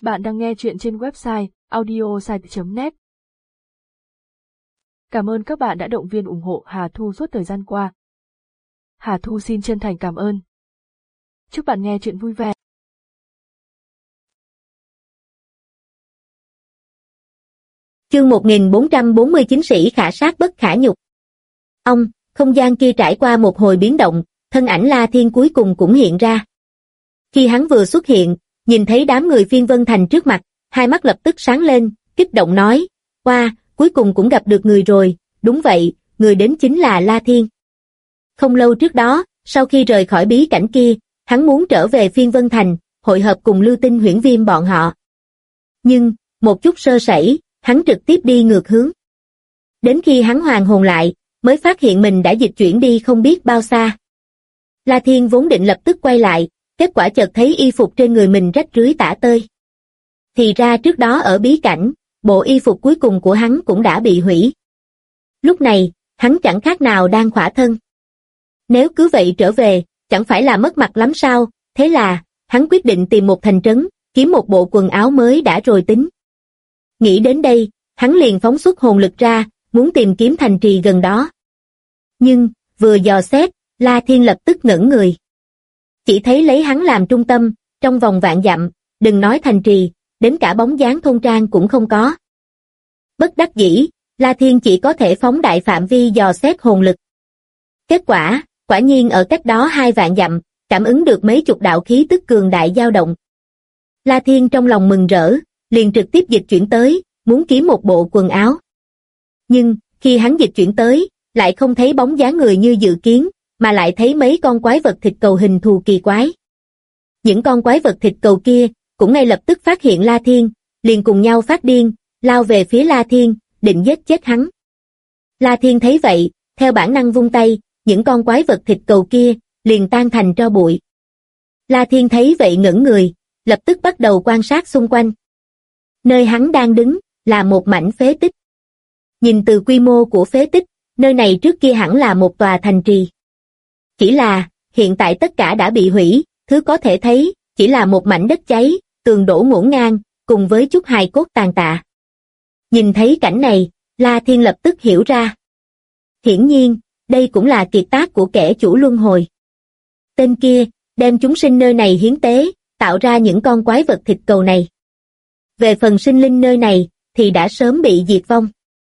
Bạn đang nghe chuyện trên website audiosite.net. Cảm ơn các bạn đã động viên ủng hộ Hà Thu suốt thời gian qua. Hà Thu xin chân thành cảm ơn. Chúc bạn nghe chuyện vui vẻ. Chương 1449 sĩ khả sát bất khả nhục. Không gian kia trải qua một hồi biến động, thân ảnh La Thiên cuối cùng cũng hiện ra. Khi hắn vừa xuất hiện, nhìn thấy đám người Phiên Vân Thành trước mặt, hai mắt lập tức sáng lên, kích động nói, "Wow, cuối cùng cũng gặp được người rồi." Đúng vậy, người đến chính là La Thiên. Không lâu trước đó, sau khi rời khỏi bí cảnh kia, hắn muốn trở về Phiên Vân Thành, hội hợp cùng Lưu Tinh Huyễn Viêm bọn họ. Nhưng, một chút sơ sẩy, hắn trực tiếp đi ngược hướng. Đến khi hắn hoàn hồn lại, mới phát hiện mình đã dịch chuyển đi không biết bao xa. La Thiên vốn định lập tức quay lại, kết quả chợt thấy y phục trên người mình rách rưới tả tơi. Thì ra trước đó ở bí cảnh, bộ y phục cuối cùng của hắn cũng đã bị hủy. Lúc này, hắn chẳng khác nào đang khỏa thân. Nếu cứ vậy trở về, chẳng phải là mất mặt lắm sao? Thế là, hắn quyết định tìm một thành trấn, kiếm một bộ quần áo mới đã rồi tính. Nghĩ đến đây, hắn liền phóng xuất hồn lực ra, muốn tìm kiếm thành trì gần đó. Nhưng, vừa dò xét, La Thiên lập tức ngẩn người. Chỉ thấy lấy hắn làm trung tâm, trong vòng vạn dặm, đừng nói thành trì, đến cả bóng dáng thôn trang cũng không có. Bất đắc dĩ, La Thiên chỉ có thể phóng đại phạm vi dò xét hồn lực. Kết quả, quả nhiên ở cách đó 2 vạn dặm, cảm ứng được mấy chục đạo khí tức cường đại dao động. La Thiên trong lòng mừng rỡ, liền trực tiếp dịch chuyển tới, muốn kiếm một bộ quần áo. Nhưng, khi hắn dịch chuyển tới, lại không thấy bóng dáng người như dự kiến, mà lại thấy mấy con quái vật thịt cầu hình thù kỳ quái. Những con quái vật thịt cầu kia, cũng ngay lập tức phát hiện La Thiên, liền cùng nhau phát điên, lao về phía La Thiên, định giết chết hắn. La Thiên thấy vậy, theo bản năng vung tay, những con quái vật thịt cầu kia, liền tan thành tro bụi. La Thiên thấy vậy ngẩn người, lập tức bắt đầu quan sát xung quanh. Nơi hắn đang đứng, là một mảnh phế tích. Nhìn từ quy mô của phế tích, nơi này trước kia hẳn là một tòa thành trì. Chỉ là, hiện tại tất cả đã bị hủy, thứ có thể thấy, chỉ là một mảnh đất cháy, tường đổ ngổn ngang, cùng với chút hài cốt tàn tạ. Nhìn thấy cảnh này, La Thiên lập tức hiểu ra. Hiển nhiên, đây cũng là kiệt tác của kẻ chủ luân hồi. Tên kia, đem chúng sinh nơi này hiến tế, tạo ra những con quái vật thịt cầu này. Về phần sinh linh nơi này, thì đã sớm bị diệt vong.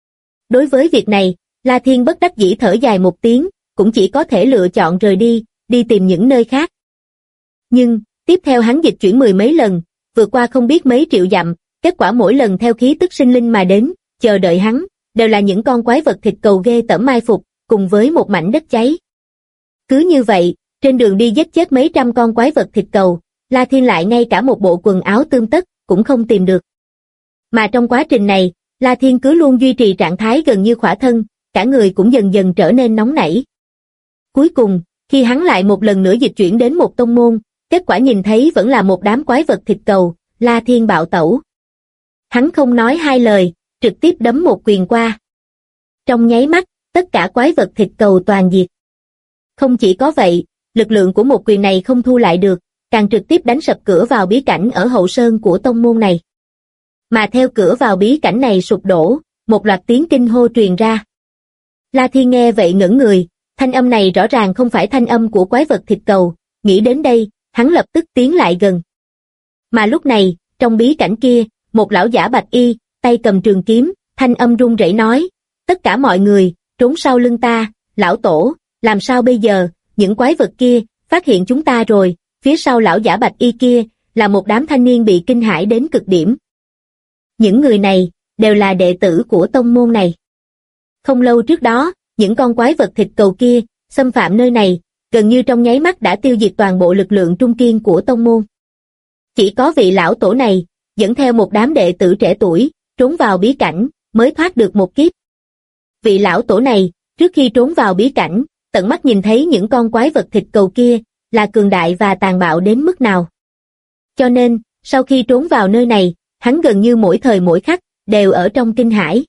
Đối với việc này, La Thiên bất đắc dĩ thở dài một tiếng, cũng chỉ có thể lựa chọn rời đi, đi tìm những nơi khác. Nhưng, tiếp theo hắn dịch chuyển 10 mấy lần, vượt qua không biết mấy triệu dặm, kết quả mỗi lần theo khí tức sinh linh mà đến, chờ đợi hắn, đều là những con quái vật thịt cầu ghê tởm mai phục, cùng với một mảnh đất cháy. Cứ như vậy, trên đường đi giết chết mấy trăm con quái vật thịt cầu, La Thiên lại ngay cả một bộ quần áo tươm tất, cũng không tìm được. Mà trong quá trình này, La Thiên cứ luôn duy trì trạng thái gần như khỏa thân, cả người cũng dần dần trở nên nóng nảy. Cuối cùng, khi hắn lại một lần nữa dịch chuyển đến một tông môn, kết quả nhìn thấy vẫn là một đám quái vật thịt cầu, La Thiên bạo tẩu. Hắn không nói hai lời, trực tiếp đấm một quyền qua. Trong nháy mắt, tất cả quái vật thịt cầu toàn diệt. Không chỉ có vậy, lực lượng của một quyền này không thu lại được, càng trực tiếp đánh sập cửa vào bí cảnh ở hậu sơn của tông môn này. Mà theo cửa vào bí cảnh này sụp đổ, một loạt tiếng kinh hô truyền ra. La Thiên nghe vậy ngẩn người, thanh âm này rõ ràng không phải thanh âm của quái vật thịt cầu, nghĩ đến đây, hắn lập tức tiến lại gần. Mà lúc này, trong bí cảnh kia, một lão giả bạch y, tay cầm trường kiếm, thanh âm run rẩy nói, tất cả mọi người, trốn sau lưng ta, lão tổ, làm sao bây giờ, những quái vật kia, phát hiện chúng ta rồi, phía sau lão giả bạch y kia, là một đám thanh niên bị kinh hãi đến cực điểm. Những người này, đều là đệ tử của tông môn này. Không lâu trước đó, những con quái vật thịt cầu kia, xâm phạm nơi này, gần như trong nháy mắt đã tiêu diệt toàn bộ lực lượng trung kiên của tông môn. Chỉ có vị lão tổ này, dẫn theo một đám đệ tử trẻ tuổi, trốn vào bí cảnh, mới thoát được một kiếp. Vị lão tổ này, trước khi trốn vào bí cảnh, tận mắt nhìn thấy những con quái vật thịt cầu kia, là cường đại và tàn bạo đến mức nào. Cho nên, sau khi trốn vào nơi này, hắn gần như mỗi thời mỗi khắc, đều ở trong kinh hãi.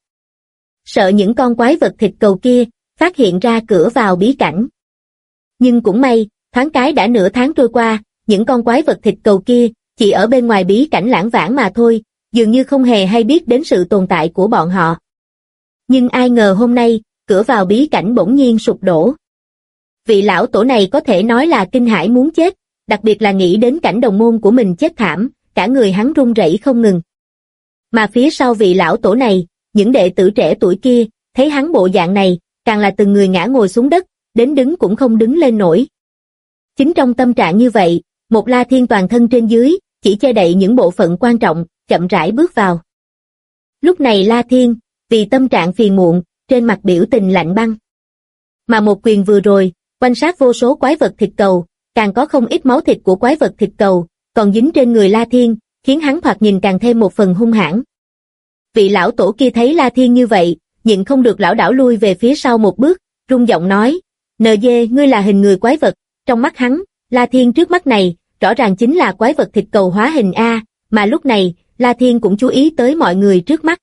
Sợ những con quái vật thịt cầu kia, phát hiện ra cửa vào bí cảnh. Nhưng cũng may, thoáng cái đã nửa tháng trôi qua, những con quái vật thịt cầu kia, chỉ ở bên ngoài bí cảnh lãng vãng mà thôi, dường như không hề hay biết đến sự tồn tại của bọn họ. Nhưng ai ngờ hôm nay, cửa vào bí cảnh bỗng nhiên sụp đổ. Vị lão tổ này có thể nói là kinh hãi muốn chết, đặc biệt là nghĩ đến cảnh đồng môn của mình chết thảm, cả người hắn run rẩy không ngừng. Mà phía sau vị lão tổ này, những đệ tử trẻ tuổi kia, thấy hắn bộ dạng này, càng là từng người ngã ngồi xuống đất, đến đứng cũng không đứng lên nổi. Chính trong tâm trạng như vậy, một La Thiên toàn thân trên dưới, chỉ che đậy những bộ phận quan trọng, chậm rãi bước vào. Lúc này La Thiên, vì tâm trạng phiền muộn, trên mặt biểu tình lạnh băng. Mà một quyền vừa rồi, quan sát vô số quái vật thịt cầu, càng có không ít máu thịt của quái vật thịt cầu, còn dính trên người La Thiên, khiến hắn thoạt nhìn càng thêm một phần hung hãn. Vị lão tổ kia thấy La Thiên như vậy, nhịn không được lảo đảo lui về phía sau một bước, run giọng nói, NG ngươi là hình người quái vật, trong mắt hắn, La Thiên trước mắt này, rõ ràng chính là quái vật thịt cầu hóa hình A, mà lúc này, La Thiên cũng chú ý tới mọi người trước mắt.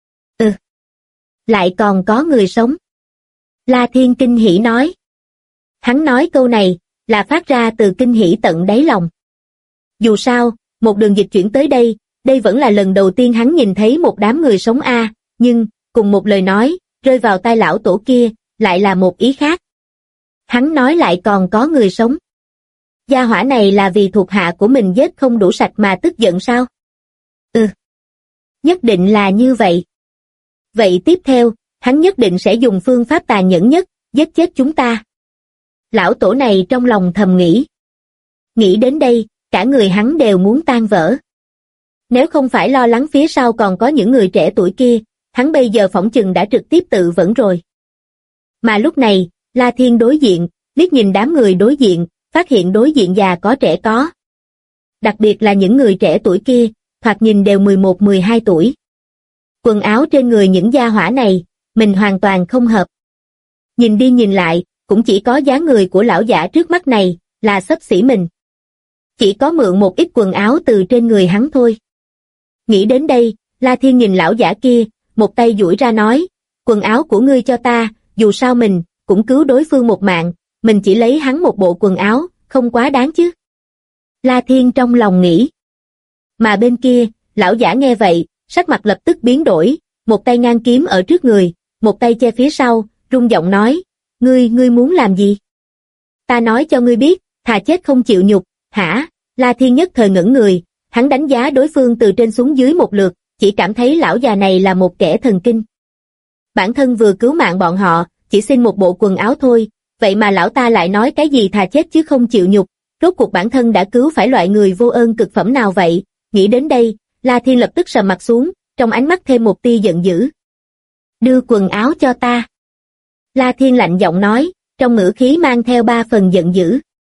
Lại còn có người sống. La Thiên kinh hỉ nói. Hắn nói câu này, là phát ra từ kinh hỉ tận đáy lòng. Dù sao, một đường dịch chuyển tới đây, đây vẫn là lần đầu tiên hắn nhìn thấy một đám người sống A, nhưng, cùng một lời nói, rơi vào tai lão tổ kia, lại là một ý khác. Hắn nói lại còn có người sống. Gia hỏa này là vì thuộc hạ của mình giết không đủ sạch mà tức giận sao? Nhất định là như vậy. Vậy tiếp theo, hắn nhất định sẽ dùng phương pháp tàn nhẫn nhất, giết chết chúng ta. Lão tổ này trong lòng thầm nghĩ. Nghĩ đến đây, cả người hắn đều muốn tan vỡ. Nếu không phải lo lắng phía sau còn có những người trẻ tuổi kia, hắn bây giờ phỏng chừng đã trực tiếp tự vẫn rồi. Mà lúc này, La Thiên đối diện, liếc nhìn đám người đối diện, phát hiện đối diện già có trẻ có. Đặc biệt là những người trẻ tuổi kia, thoạt nhìn đều 11-12 tuổi. Quần áo trên người những gia hỏa này, mình hoàn toàn không hợp. Nhìn đi nhìn lại, cũng chỉ có dáng người của lão giả trước mắt này, là xấp xỉ mình. Chỉ có mượn một ít quần áo từ trên người hắn thôi. Nghĩ đến đây, La Thiên nhìn lão giả kia, một tay duỗi ra nói, quần áo của ngươi cho ta, dù sao mình, cũng cứu đối phương một mạng, mình chỉ lấy hắn một bộ quần áo, không quá đáng chứ. La Thiên trong lòng nghĩ. Mà bên kia, lão giả nghe vậy, sắc mặt lập tức biến đổi, một tay ngang kiếm ở trước người, một tay che phía sau, run giọng nói, ngươi muốn làm gì? Ta nói cho ngươi biết, thà chết không chịu nhục, hả? La Thiên nhất thời ngẩn người, hắn đánh giá đối phương từ trên xuống dưới một lượt, chỉ cảm thấy lão già này là một kẻ thần kinh. Bản thân vừa cứu mạng bọn họ, chỉ xin một bộ quần áo thôi, vậy mà lão ta lại nói cái gì thà chết chứ không chịu nhục, rốt cuộc bản thân đã cứu phải loại người vô ơn cực phẩm nào vậy? Nghĩ đến đây, La Thiên lập tức sầm mặt xuống, trong ánh mắt thêm một tia giận dữ. Đưa quần áo cho ta. La Thiên lạnh giọng nói, trong ngữ khí mang theo 3 phần giận dữ.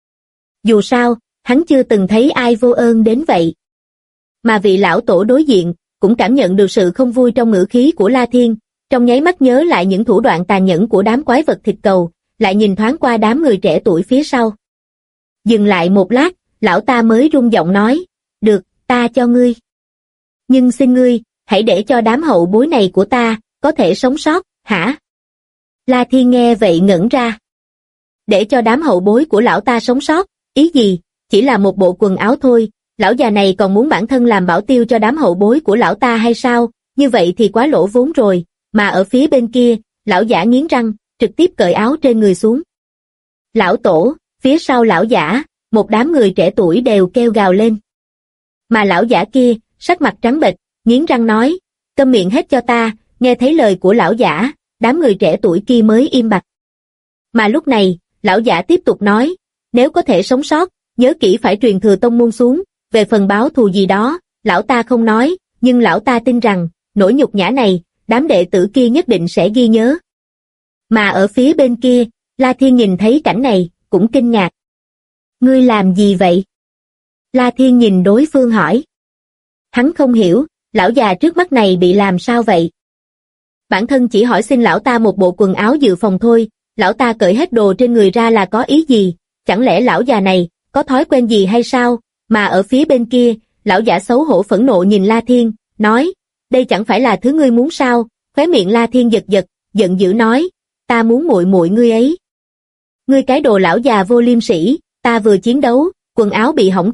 Dù sao, hắn chưa từng thấy ai vô ơn đến vậy. Mà vị lão tổ đối diện, cũng cảm nhận được sự không vui trong ngữ khí của La Thiên, trong nháy mắt nhớ lại những thủ đoạn tàn nhẫn của đám quái vật thịt cầu, lại nhìn thoáng qua đám người trẻ tuổi phía sau. Dừng lại một lát, lão ta mới run giọng nói, được, ta cho ngươi. Nhưng xin ngươi, hãy để cho đám hậu bối này của ta, có thể sống sót, hả? La Thiên nghe vậy ngẩn ra. Để cho đám hậu bối của lão ta sống sót, ý gì? Chỉ là một bộ quần áo thôi, lão già này còn muốn bản thân làm bảo tiêu cho đám hậu bối của lão ta hay sao? Như vậy thì quá lỗ vốn rồi, mà ở phía bên kia, lão giả nghiến răng, trực tiếp cởi áo trên người xuống. Lão tổ, phía sau lão giả, một đám người trẻ tuổi đều kêu gào lên. Mà lão giả kia, sắc mặt trắng bệch, nghiến răng nói, câm miệng hết cho ta, nghe thấy lời của lão giả, đám người trẻ tuổi kia mới im bặt. Mà lúc này, lão giả tiếp tục nói, nếu có thể sống sót, nhớ kỹ phải truyền thừa tông môn xuống, về phần báo thù gì đó, lão ta không nói, nhưng lão ta tin rằng, nỗi nhục nhã này, đám đệ tử kia nhất định sẽ ghi nhớ. Mà ở phía bên kia, La Thiên nhìn thấy cảnh này, cũng kinh ngạc. Ngươi làm gì vậy? La Thiên nhìn đối phương hỏi. Hắn không hiểu, lão già trước mắt này bị làm sao vậy? Bản thân chỉ hỏi xin lão ta một bộ quần áo dự phòng thôi, lão ta cởi hết đồ trên người ra là có ý gì? Chẳng lẽ lão già này, có thói quen gì hay sao? Mà ở phía bên kia, lão giả xấu hổ phẫn nộ nhìn La Thiên, nói, đây chẳng phải là thứ ngươi muốn sao? Khóe miệng La Thiên giật giật, giận dữ nói, ta muốn muội muội ngươi ấy. Ngươi cái đồ lão già vô liêm sỉ, ta vừa chiến đấu, quần áo bị hỏng rồi,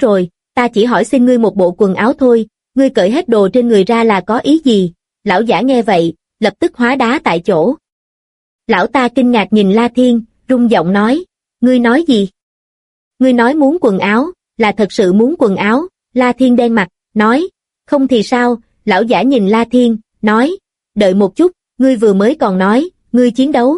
ta chỉ hỏi xin ngươi một bộ quần áo thôi, ngươi cởi hết đồ trên người ra là có ý gì? Lão giả nghe vậy, lập tức hóa đá tại chỗ. Lão ta kinh ngạc nhìn La Thiên, rung giọng nói, ngươi nói gì? Ngươi nói muốn quần áo, là thật sự muốn quần áo? La Thiên đen mặt, nói, không thì sao? Lão giả nhìn La Thiên, nói, đợi một chút, ngươi vừa mới còn nói, ngươi chiến đấu.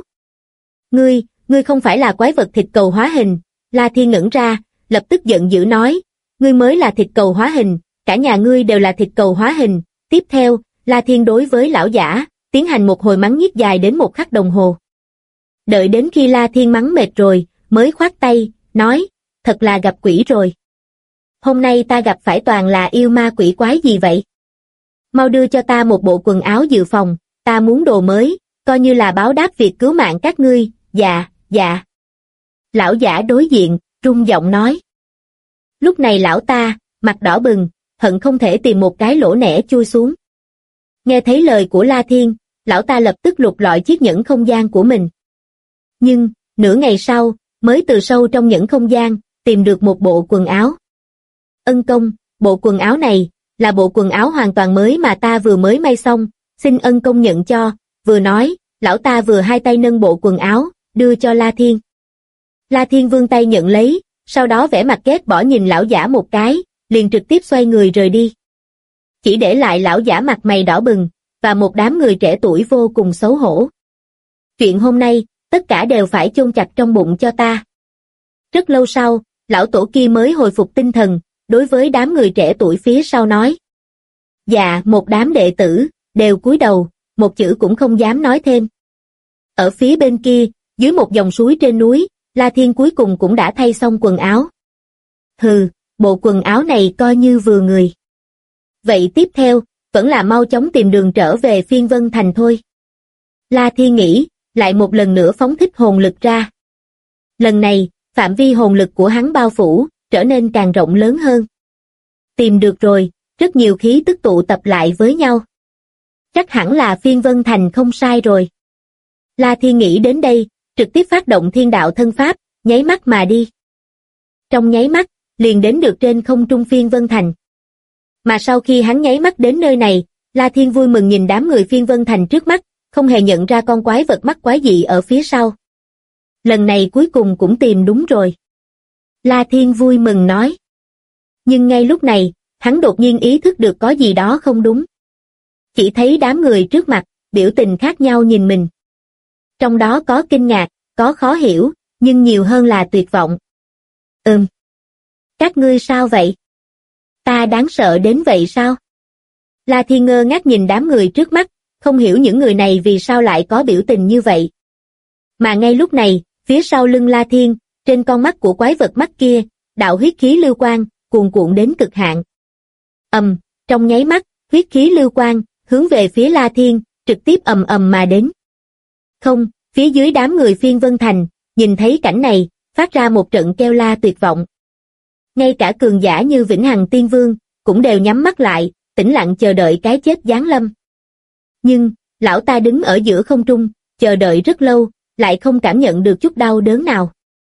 Ngươi không phải là quái vật thịt cầu hóa hình. La Thiên ngẩn ra, lập tức giận dữ nói, ngươi mới là thịt cầu hóa hình, cả nhà ngươi đều là thịt cầu hóa hình. Tiếp theo, La Thiên đối với lão giả, tiến hành một hồi mắng nhiếc dài đến 1 khắc đồng hồ. Đợi đến khi La Thiên mắng mệt rồi, mới khoát tay, nói, thật là gặp quỷ rồi. Hôm nay ta gặp phải toàn là yêu ma quỷ quái gì vậy? Mau đưa cho ta một bộ quần áo dự phòng, ta muốn đồ mới, coi như là báo đáp việc cứu mạng các ngươi. Dạ, dạ. Lão giả đối diện, rung giọng nói. Lúc này lão ta, mặt đỏ bừng, hận không thể tìm một cái lỗ nẻ chui xuống. Nghe thấy lời của La Thiên, lão ta lập tức lục lọi chiếc nhẫn không gian của mình. Nhưng, nửa ngày sau, mới từ sâu trong nhẫn không gian, tìm được một bộ quần áo. Ân công, bộ quần áo này, là bộ quần áo hoàn toàn mới mà ta vừa mới may xong, xin ân công nhận cho. Vừa nói, lão ta vừa hai tay nâng bộ quần áo, đưa cho La Thiên. La Thiên vươn tay nhận lấy, sau đó vẻ mặt ghét bỏ nhìn lão giả một cái, liền trực tiếp xoay người rời đi. Chỉ để lại lão giả mặt mày đỏ bừng, và một đám người trẻ tuổi vô cùng xấu hổ. Chuyện hôm nay, tất cả đều phải chôn chặt trong bụng cho ta. Rất lâu sau, lão tổ kia mới hồi phục tinh thần, đối với đám người trẻ tuổi phía sau nói. Dạ, một đám đệ tử, đều cúi đầu, một chữ cũng không dám nói thêm. Ở phía bên kia, dưới một dòng suối trên núi, La Thiên cuối cùng cũng đã thay xong quần áo. Hừ, bộ quần áo này coi như vừa người. Vậy tiếp theo, vẫn là mau chóng tìm đường trở về Phiên Vân Thành thôi. La Thiên nghĩ, lại một lần nữa phóng thích hồn lực ra. Lần này, phạm vi hồn lực của hắn bao phủ, trở nên càng rộng lớn hơn. Tìm được rồi, rất nhiều khí tức tụ tập lại với nhau. Chắc hẳn là Phiên Vân Thành không sai rồi. La Thiên nghĩ đến đây, trực tiếp phát động thiên đạo thân pháp, nháy mắt mà đi. Trong nháy mắt, liền đến được trên không trung Phiên Vân Thành. Mà sau khi hắn nháy mắt đến nơi này, La Thiên vui mừng nhìn đám người Phiên Vân Thành trước mắt, không hề nhận ra con quái vật mắt quái dị ở phía sau. Lần này cuối cùng cũng tìm đúng rồi. La Thiên vui mừng nói. Nhưng ngay lúc này, hắn đột nhiên ý thức được có gì đó không đúng. Chỉ thấy đám người trước mặt, biểu tình khác nhau nhìn mình. Trong đó có kinh ngạc, có khó hiểu, nhưng nhiều hơn là tuyệt vọng. Các ngươi sao vậy? Ta đáng sợ đến vậy sao? La Thiên ngơ ngác nhìn đám người trước mắt, không hiểu những người này vì sao lại có biểu tình như vậy. Mà ngay lúc này, phía sau lưng La Thiên, trên con mắt của quái vật mắt kia, đạo huyết khí lưu quang, cuồn cuộn đến cực hạn. Trong nháy mắt, huyết khí lưu quang, hướng về phía La Thiên, trực tiếp ầm ầm mà đến. Không, phía dưới đám người Phiên Vân Thành, nhìn thấy cảnh này, phát ra một trận kêu la tuyệt vọng. Ngay cả cường giả như Vĩnh Hằng Tiên Vương, cũng đều nhắm mắt lại, tĩnh lặng chờ đợi cái chết giáng lâm. Nhưng, lão ta đứng ở giữa không trung, chờ đợi rất lâu, lại không cảm nhận được chút đau đớn nào.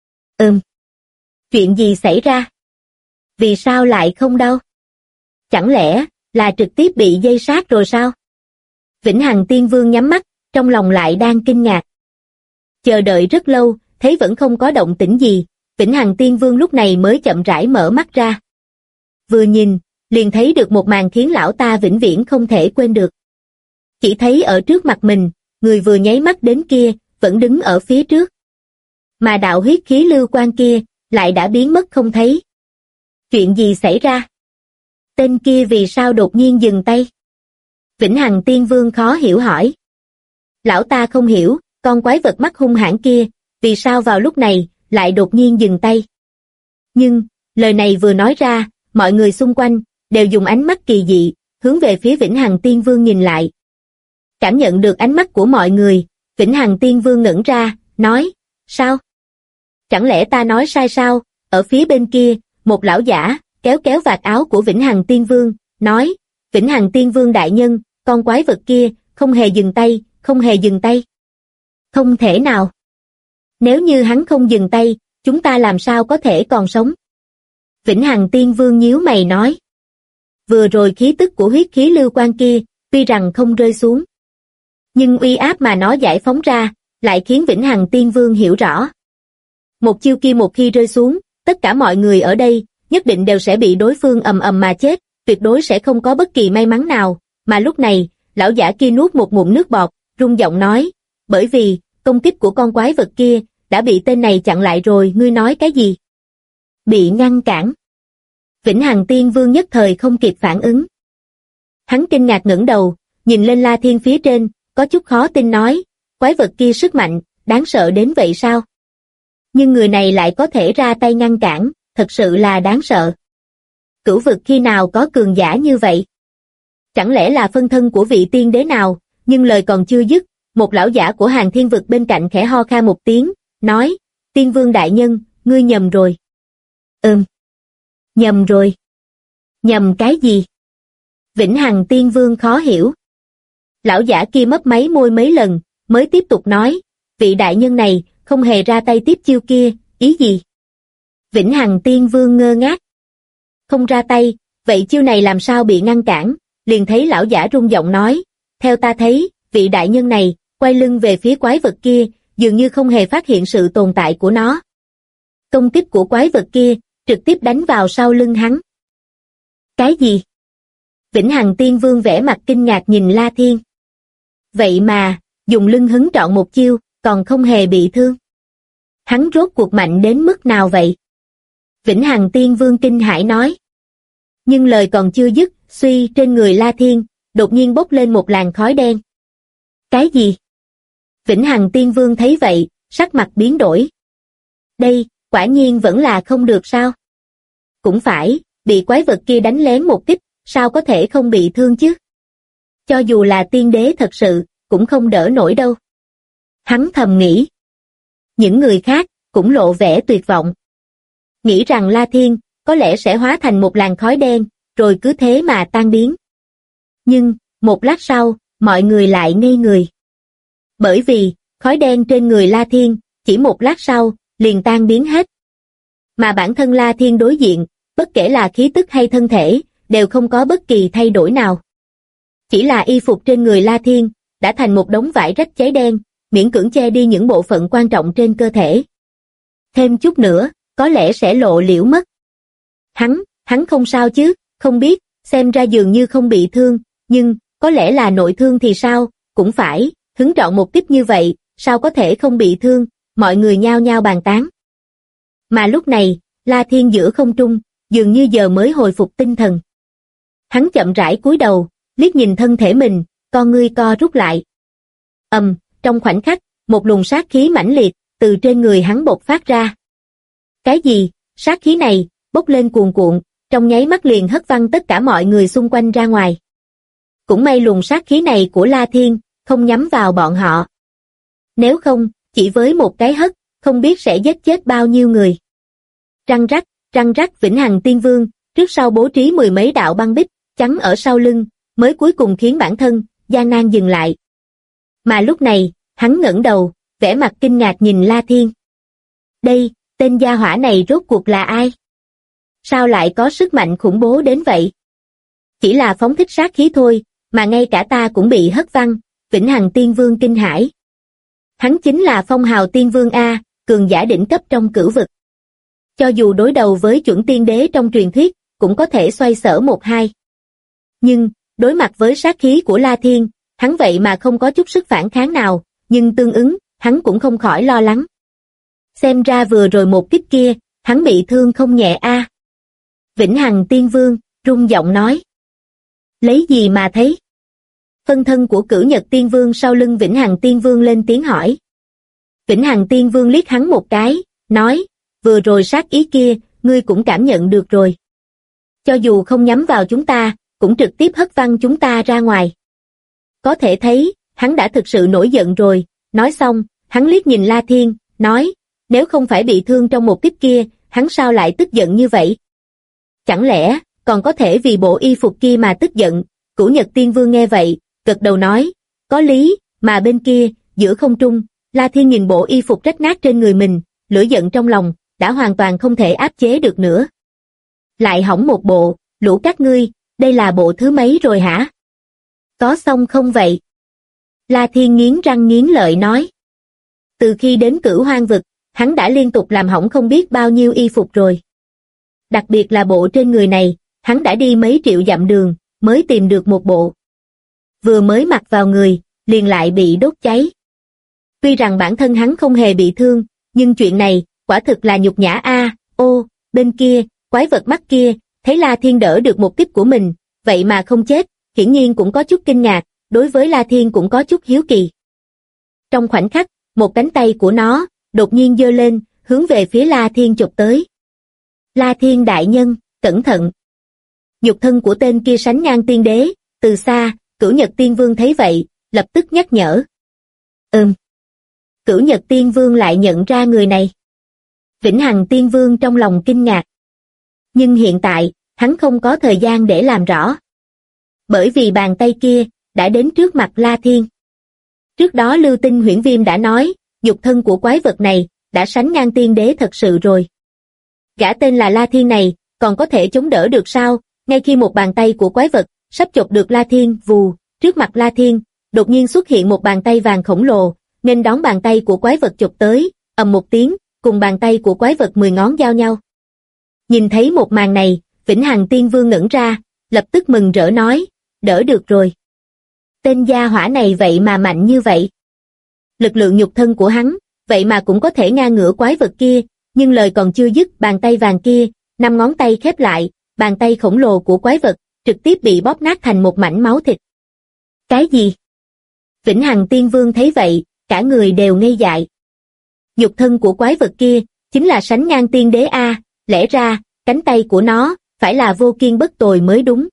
Chuyện gì xảy ra? Vì sao lại không đau? Chẳng lẽ, là trực tiếp bị dây sát rồi sao? Vĩnh Hằng Tiên Vương nhắm mắt, trong lòng lại đang kinh ngạc. Chờ đợi rất lâu, thấy vẫn không có động tĩnh gì, Vĩnh Hằng Tiên Vương lúc này mới chậm rãi mở mắt ra. Vừa nhìn, liền thấy được một màn khiến lão ta vĩnh viễn không thể quên được. Chỉ thấy ở trước mặt mình, người vừa nháy mắt đến kia, vẫn đứng ở phía trước. Mà đạo huyết khí lưu quang kia, lại đã biến mất không thấy. Chuyện gì xảy ra? Tên kia vì sao đột nhiên dừng tay? Vĩnh Hằng Tiên Vương khó hiểu hỏi. Lão ta không hiểu, con quái vật mắt hung hãn kia, vì sao vào lúc này, lại đột nhiên dừng tay. Nhưng, lời này vừa nói ra, mọi người xung quanh, đều dùng ánh mắt kỳ dị, hướng về phía Vĩnh Hằng Tiên Vương nhìn lại. Cảm nhận được ánh mắt của mọi người, Vĩnh Hằng Tiên Vương ngẩn ra, nói, sao? Chẳng lẽ ta nói sai sao? Ở phía bên kia, một lão giả, kéo kéo vạt áo của Vĩnh Hằng Tiên Vương, nói, Vĩnh Hằng Tiên Vương đại nhân, con quái vật kia, không hề dừng tay, không hề dừng tay. Không thể nào. Nếu như hắn không dừng tay, chúng ta làm sao có thể còn sống? Vĩnh Hằng Tiên Vương nhíu mày nói. Vừa rồi khí tức của huyết khí lưu quan kia, tuy rằng không rơi xuống, nhưng uy áp mà nó giải phóng ra, lại khiến Vĩnh Hằng Tiên Vương hiểu rõ. Một chiêu kia một khi rơi xuống, tất cả mọi người ở đây, nhất định đều sẽ bị đối phương ầm ầm mà chết, tuyệt đối sẽ không có bất kỳ may mắn nào, mà lúc này, lão giả kia nuốt một ngụm nước bọt, rung giọng nói, bởi vì, công kích của con quái vật kia, đã bị tên này chặn lại rồi, ngươi nói cái gì? Bị ngăn cản. Vĩnh Hằng Tiên Vương nhất thời không kịp phản ứng. Hắn kinh ngạc ngẩng đầu, nhìn lên La Thiên phía trên, có chút khó tin nói, quái vật kia sức mạnh, đáng sợ đến vậy sao? Nhưng người này lại có thể ra tay ngăn cản, thật sự là đáng sợ. Cửu vực khi nào có cường giả như vậy? Chẳng lẽ là phân thân của vị tiên đế nào? Nhưng lời còn chưa dứt, một lão giả của Hàng Thiên vực bên cạnh khẽ ho kha một tiếng, nói, Tiên Vương đại nhân, ngươi nhầm rồi. Nhầm rồi. Nhầm cái gì? Vĩnh Hằng Tiên Vương khó hiểu. Lão giả kia mấp máy môi mấy lần, mới tiếp tục nói, vị đại nhân này, không hề ra tay tiếp chiêu kia, ý gì? Vĩnh Hằng Tiên Vương ngơ ngác. Không ra tay, vậy chiêu này làm sao bị ngăn cản? Liền thấy lão giả rung giọng nói, theo ta thấy, vị đại nhân này, quay lưng về phía quái vật kia, dường như không hề phát hiện sự tồn tại của nó. Công kích của quái vật kia, trực tiếp đánh vào sau lưng hắn. Cái gì? Vĩnh Hằng Tiên Vương vẻ mặt kinh ngạc nhìn La Thiên. Vậy mà, dùng lưng hứng trọn một chiêu, còn không hề bị thương. Hắn rốt cuộc mạnh đến mức nào vậy? Vĩnh Hằng Tiên Vương kinh hãi nói. Nhưng lời còn chưa dứt, suy trên người La Thiên, đột nhiên bốc lên một làn khói đen. Cái gì? Vĩnh Hằng Tiên Vương thấy vậy, sắc mặt biến đổi. Đây, quả nhiên vẫn là không được sao? Cũng phải, bị quái vật kia đánh lén một kích, sao có thể không bị thương chứ? Cho dù là tiên đế thật sự, cũng không đỡ nổi đâu. Hắn thầm nghĩ. Những người khác, cũng lộ vẻ tuyệt vọng. Nghĩ rằng La Thiên, có lẽ sẽ hóa thành một làn khói đen, rồi cứ thế mà tan biến. Nhưng, một lát sau, mọi người lại ngây người. Bởi vì, khói đen trên người La Thiên, chỉ một lát sau, liền tan biến hết. Mà bản thân La Thiên đối diện, bất kể là khí tức hay thân thể, đều không có bất kỳ thay đổi nào. Chỉ là y phục trên người La Thiên, đã thành một đống vải rách cháy đen, miễn cưỡng che đi những bộ phận quan trọng trên cơ thể. Thêm chút nữa, có lẽ sẽ lộ liễu mất. Hắn không sao chứ, không biết, xem ra dường như không bị thương, nhưng, có lẽ là nội thương thì sao, cũng phải, hứng trọn một kích như vậy, sao có thể không bị thương, mọi người nhao nhao bàn tán. Mà lúc này, La Thiên giữa không trung, dường như giờ mới hồi phục tinh thần. Hắn chậm rãi cúi đầu, liếc nhìn thân thể mình, con ngươi co rút lại. Trong khoảnh khắc, một luồng sát khí mãnh liệt, từ trên người hắn bộc phát ra. Cái gì? Sát khí này, bốc lên cuồn cuộn, trong nháy mắt liền hất văng tất cả mọi người xung quanh ra ngoài. Cũng may luồng sát khí này của La Thiên, không nhắm vào bọn họ. Nếu không, chỉ với một cái hất, không biết sẽ giết chết bao nhiêu người. Răng rắc Vĩnh Hằng Tiên Vương, trước sau bố trí mười mấy đạo băng bích, chắn ở sau lưng, mới cuối cùng khiến bản thân, gian nan dừng lại. Mà lúc này, hắn ngẩng đầu, vẻ mặt kinh ngạc nhìn La Thiên. Đây, tên gia hỏa này rốt cuộc là ai? Sao lại có sức mạnh khủng bố đến vậy? Chỉ là phóng thích sát khí thôi, mà ngay cả ta cũng bị hất văng, Vĩnh Hằng Tiên Vương kinh hãi. Hắn chính là Phong Hào Tiên Vương A, cường giả đỉnh cấp trong cửu vực. Cho dù đối đầu với chuẩn tiên đế trong truyền thuyết, cũng có thể xoay sở một hai. Nhưng, đối mặt với sát khí của La Thiên, hắn vậy mà không có chút sức phản kháng nào, nhưng tương ứng, hắn cũng không khỏi lo lắng. Xem ra vừa rồi một kích kia, hắn bị thương không nhẹ a. Vĩnh Hằng Tiên Vương, rung giọng nói. Lấy gì mà thấy? Phân thân của Cửu Nhật Tiên Vương sau lưng Vĩnh Hằng Tiên Vương lên tiếng hỏi. Vĩnh Hằng Tiên Vương liếc hắn một cái, nói, vừa rồi sát ý kia, ngươi cũng cảm nhận được rồi. Cho dù không nhắm vào chúng ta, cũng trực tiếp hất văng chúng ta ra ngoài. Có thể thấy, hắn đã thực sự nổi giận rồi, nói xong, hắn liếc nhìn La Thiên, nói, nếu không phải bị thương trong một kích kia, hắn sao lại tức giận như vậy? Chẳng lẽ, còn có thể vì bộ y phục kia mà tức giận? Cửu Nhật Tiên Vương nghe vậy, gật đầu nói, có lý, mà bên kia, giữa không trung, La Thiên nhìn bộ y phục rách nát trên người mình, lửa giận trong lòng, đã hoàn toàn không thể áp chế được nữa. lại hỏng một bộ, lũ các ngươi, đây là bộ thứ mấy rồi hả? Có xong không vậy? La Thiên nghiến răng nghiến lợi nói. Từ khi đến Cửu Hoang vực, hắn đã liên tục làm hỏng không biết bao nhiêu y phục rồi. Đặc biệt là bộ trên người này, hắn đã đi mấy triệu dặm đường, mới tìm được một bộ. Vừa mới mặc vào người, liền lại bị đốt cháy. Tuy rằng bản thân hắn không hề bị thương, nhưng chuyện này, quả thực là nhục nhã a. Ô, bên kia, quái vật mắt kia, thấy La Thiên đỡ được một kích của mình, vậy mà không chết, hiển nhiên cũng có chút kinh ngạc, đối với La Thiên cũng có chút hiếu kỳ. Trong khoảnh khắc, một cánh tay của nó, đột nhiên giơ lên, hướng về phía La Thiên chụp tới. La Thiên đại nhân, cẩn thận. Nhục thân của tên kia sánh ngang tiên đế, từ xa, Cửu Nhật Tiên Vương thấy vậy, lập tức nhắc nhở. Cửu Nhật Tiên Vương lại nhận ra người này. Vĩnh Hằng Tiên Vương trong lòng kinh ngạc. Nhưng hiện tại, hắn không có thời gian để làm rõ. Bởi vì bàn tay kia, đã đến trước mặt La Thiên. Trước đó Lưu Tinh Huyễn Viêm đã nói, nhục thân của quái vật này, đã sánh ngang tiên đế thật sự rồi. Gã tên là La Thiên này, còn có thể chống đỡ được sao? Ngay khi một bàn tay của quái vật, sắp chộp được La Thiên, vù, trước mặt La Thiên, đột nhiên xuất hiện một bàn tay vàng khổng lồ, nên đón bàn tay của quái vật chộp tới, ầm một tiếng, cùng bàn tay của quái vật 10 ngón giao nhau. Nhìn thấy một màn này, Vĩnh Hằng Tiên Vương ngẩn ra, lập tức mừng rỡ nói, đỡ được rồi. Tên gia hỏa này vậy mà mạnh như vậy. Lực lượng nhục thân của hắn, vậy mà cũng có thể ngang ngửa quái vật kia, nhưng lời còn chưa dứt, bàn tay vàng kia, 5 ngón tay khép lại, bàn tay khổng lồ của quái vật, trực tiếp bị bóp nát thành một mảnh máu thịt. Cái gì? Vĩnh Hằng Tiên Vương thấy vậy, cả người đều ngây dại. Nhục thân của quái vật kia, chính là sánh ngang tiên đế a, lẽ ra, cánh tay của nó, phải là vô kiên bất tồi mới đúng.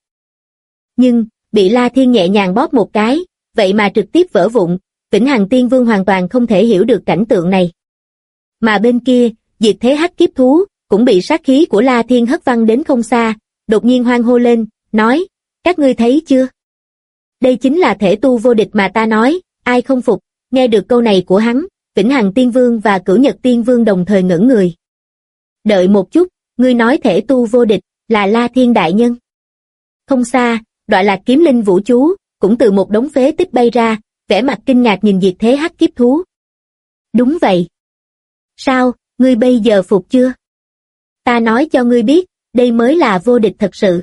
Nhưng, bị La Thiên nhẹ nhàng bóp một cái, vậy mà trực tiếp vỡ vụn, Vĩnh Hằng Tiên Vương hoàn toàn không thể hiểu được cảnh tượng này. Mà bên kia, Diệt Thế Hắc Kiếp Thú, cũng bị sát khí của La Thiên hất văng đến không xa, đột nhiên hoan hô lên, nói, các ngươi thấy chưa? Đây chính là thể tu vô địch mà ta nói, ai không phục, nghe được câu này của hắn, Vĩnh Hằng Tiên Vương và Cửu Nhật Tiên Vương đồng thời ngẩn người. Đợi một chút, ngươi nói thể tu vô địch, là La Thiên đại nhân. Không xa, Đọa Lạc Kiếm Linh Vũ Chú, cũng từ một đống phế tích bay ra, vẻ mặt kinh ngạc nhìn Diệt Thế Hắc Kiếp Thú. Đúng vậy. Sao, ngươi bây giờ phục chưa? Ta nói cho ngươi biết, đây mới là vô địch thật sự.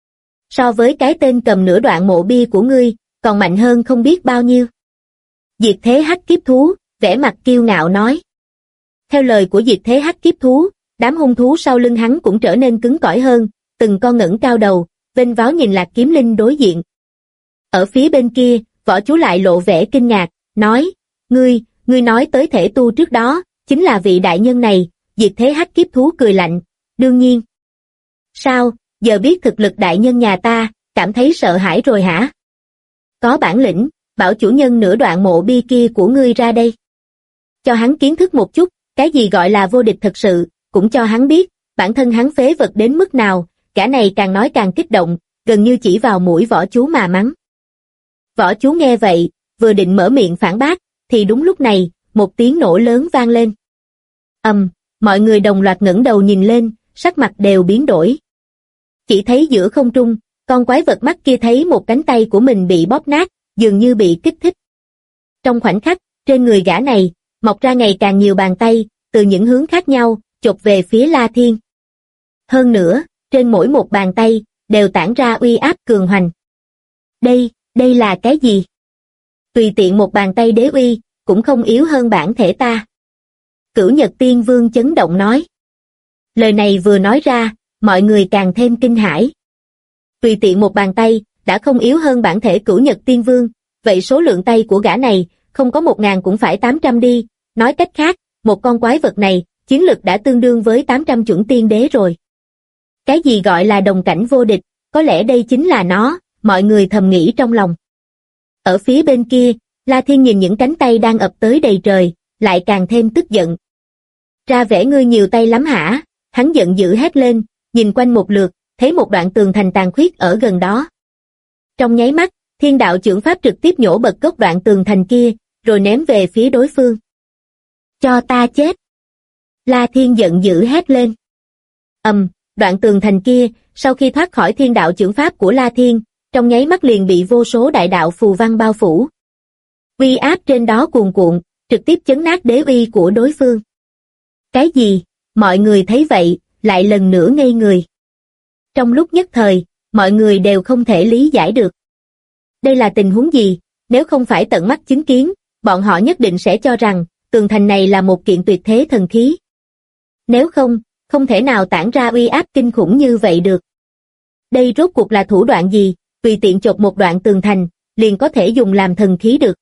So với cái tên cầm nửa đoạn mộ bia của ngươi, còn mạnh hơn không biết bao nhiêu. Diệt Thế Hắc Kiếp Thú, vẻ mặt kiêu ngạo nói. Theo lời của Diệt Thế Hắc Kiếp Thú, đám hung thú sau lưng hắn cũng trở nên cứng cỏi hơn, từng con ngẩng cao đầu, vênh váo nhìn Lạc Kiếm Linh đối diện. Ở phía bên kia, Võ Chú lại lộ vẻ kinh ngạc, nói, ngươi nói tới thể tu trước đó, chính là vị đại nhân này. Diệt Thế Hắc Kiếp Thú cười lạnh, đương nhiên. Sao, giờ biết thực lực đại nhân nhà ta, cảm thấy sợ hãi rồi hả? Có bản lĩnh, bảo chủ nhân nửa đoạn mộ bia kia của ngươi ra đây. Cho hắn kiến thức một chút, cái gì gọi là vô địch thật sự, cũng cho hắn biết, bản thân hắn phế vật đến mức nào. Cả này càng nói càng kích động, gần như chỉ vào mũi Võ Chú mà mắng. Võ Chú nghe vậy, vừa định mở miệng phản bác, thì đúng lúc này, một tiếng nổ lớn vang lên. Mọi người đồng loạt ngẩng đầu nhìn lên, sắc mặt đều biến đổi. Chỉ thấy giữa không trung, con quái vật mắt kia thấy một cánh tay của mình bị bóp nát, dường như bị kích thích. Trong khoảnh khắc, trên người gã này, mọc ra ngày càng nhiều bàn tay, từ những hướng khác nhau, chộp về phía La Thiên. Hơn nữa, trên mỗi một bàn tay, đều tản ra uy áp cường hoành. Đây là cái gì? Tùy tiện một bàn tay đế uy, cũng không yếu hơn bản thể ta. Cửu Nhật Tiên Vương chấn động nói. Lời này vừa nói ra, mọi người càng thêm kinh hãi. Tùy tiện một bàn tay, đã không yếu hơn bản thể Cửu Nhật Tiên Vương, vậy số lượng tay của gã này, không có 1000 cũng phải 800 đi. Nói cách khác, một con quái vật này, chiến lực đã tương đương với 800 chuẩn tiên đế rồi. Cái gì gọi là đồng cảnh vô địch, có lẽ đây chính là nó, mọi người thầm nghĩ trong lòng. Ở phía bên kia, La Thiên nhìn những cánh tay đang ập tới đầy trời, lại càng thêm tức giận. Ra vẻ ngươi nhiều tay lắm hả? Hắn giận dữ hét lên, nhìn quanh một lượt, thấy một đoạn tường thành tàn khuyết ở gần đó. Trong nháy mắt, Thiên Đạo Chưởng Pháp trực tiếp nhổ bật gốc đoạn tường thành kia, rồi ném về phía đối phương. Cho ta chết! La Thiên giận dữ hét lên. đoạn tường thành kia, sau khi thoát khỏi thiên đạo chưởng pháp của La Thiên, trong nháy mắt liền bị vô số đại đạo phù văn bao phủ. Uy áp trên đó cuồn cuộn, trực tiếp chấn nát đế uy của đối phương. Cái gì? Mọi người thấy vậy, lại lần nữa ngây người. Trong lúc nhất thời, mọi người đều không thể lý giải được. Đây là tình huống gì? Nếu không phải tận mắt chứng kiến, bọn họ nhất định sẽ cho rằng tường thành này là một kiện tuyệt thế thần khí. Nếu không, không thể nào tản ra uy áp kinh khủng như vậy được. Đây rốt cuộc là thủ đoạn gì? Tùy tiện chộp một đoạn tường thành, liền có thể dùng làm thần khí được.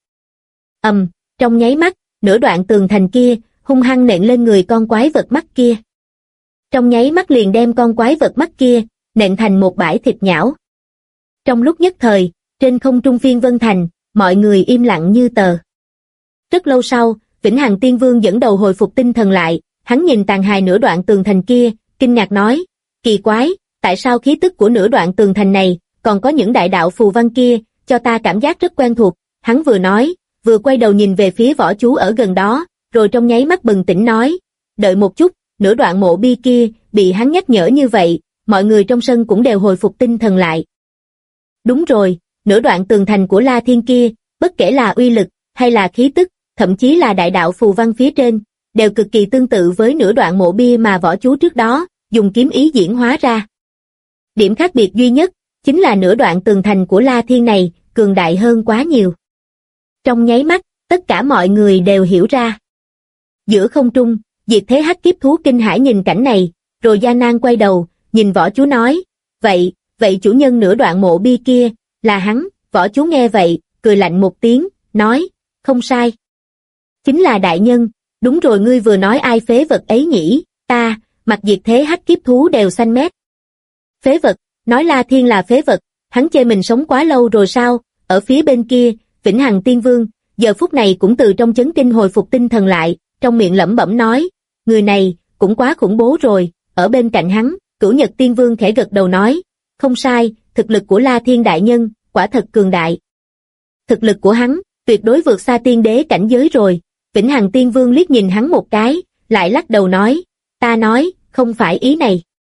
Trong nháy mắt, nửa đoạn tường thành kia hung hăng nện lên người con quái vật mắt kia. Trong nháy mắt liền đem con quái vật mắt kia nện thành một bãi thịt nhão. Trong lúc nhất thời, trên không trung Phiên Vân Thành, mọi người im lặng như tờ. Rất lâu sau, Vĩnh Hằng Tiên Vương dẫn đầu hồi phục tinh thần lại, hắn nhìn tàn hài nửa đoạn tường thành kia, kinh ngạc nói, kỳ quái, tại sao khí tức của nửa đoạn tường thành này, còn có những đại đạo phù văn kia, cho ta cảm giác rất quen thuộc. Hắn vừa nói, vừa quay đầu nhìn về phía Võ Chú ở gần đó, rồi trong nháy mắt bừng tỉnh nói, đợi một chút, nửa đoạn mộ bi kia, bị hắn nhắc nhở như vậy, mọi người trong sân cũng đều hồi phục tinh thần lại. Đúng rồi, nửa đoạn tường thành của La Thiên kia, bất kể là uy lực, hay là khí tức, thậm chí là đại đạo phù văn phía trên, đều cực kỳ tương tự với nửa đoạn mộ bia mà Võ Chú trước đó, dùng kiếm ý diễn hóa ra. Điểm khác biệt duy nhất, chính là nửa đoạn tường thành của La Thiên này, cường đại hơn quá nhiều. Trong nháy mắt, tất cả mọi người đều hiểu ra. Giữa không trung, Diệt Thế Hắc Kiếp Thú kinh hãi nhìn cảnh này, rồi gian nan quay đầu, nhìn Võ Chú nói, vậy chủ nhân nửa đoạn mộ bia kia, là hắn. Võ Chú nghe vậy, cười lạnh một tiếng, nói, không sai. Chính là đại nhân, đúng rồi, ngươi vừa nói ai phế vật ấy nhỉ? Ta, mặt Diệt Thế Hắc Kiếp Thú đều xanh mét. Phế vật, nói La Thiên là phế vật, hắn chê mình sống quá lâu rồi sao? Ở phía bên kia, Vĩnh Hằng Tiên Vương, giờ phút này cũng từ trong chấn kinh hồi phục tinh thần lại, trong miệng lẩm bẩm nói, người này, cũng quá khủng bố rồi. Ở bên cạnh hắn, Cửu Nhật Tiên Vương khẽ gật đầu nói, không sai, thực lực của La Thiên đại nhân, quả thật cường đại. Thực lực của hắn, tuyệt đối vượt xa tiên đế cảnh giới rồi. Vĩnh Hằng Tiên Vương liếc nhìn hắn một cái, lại lắc đầu nói, ta nói, không phải ý này.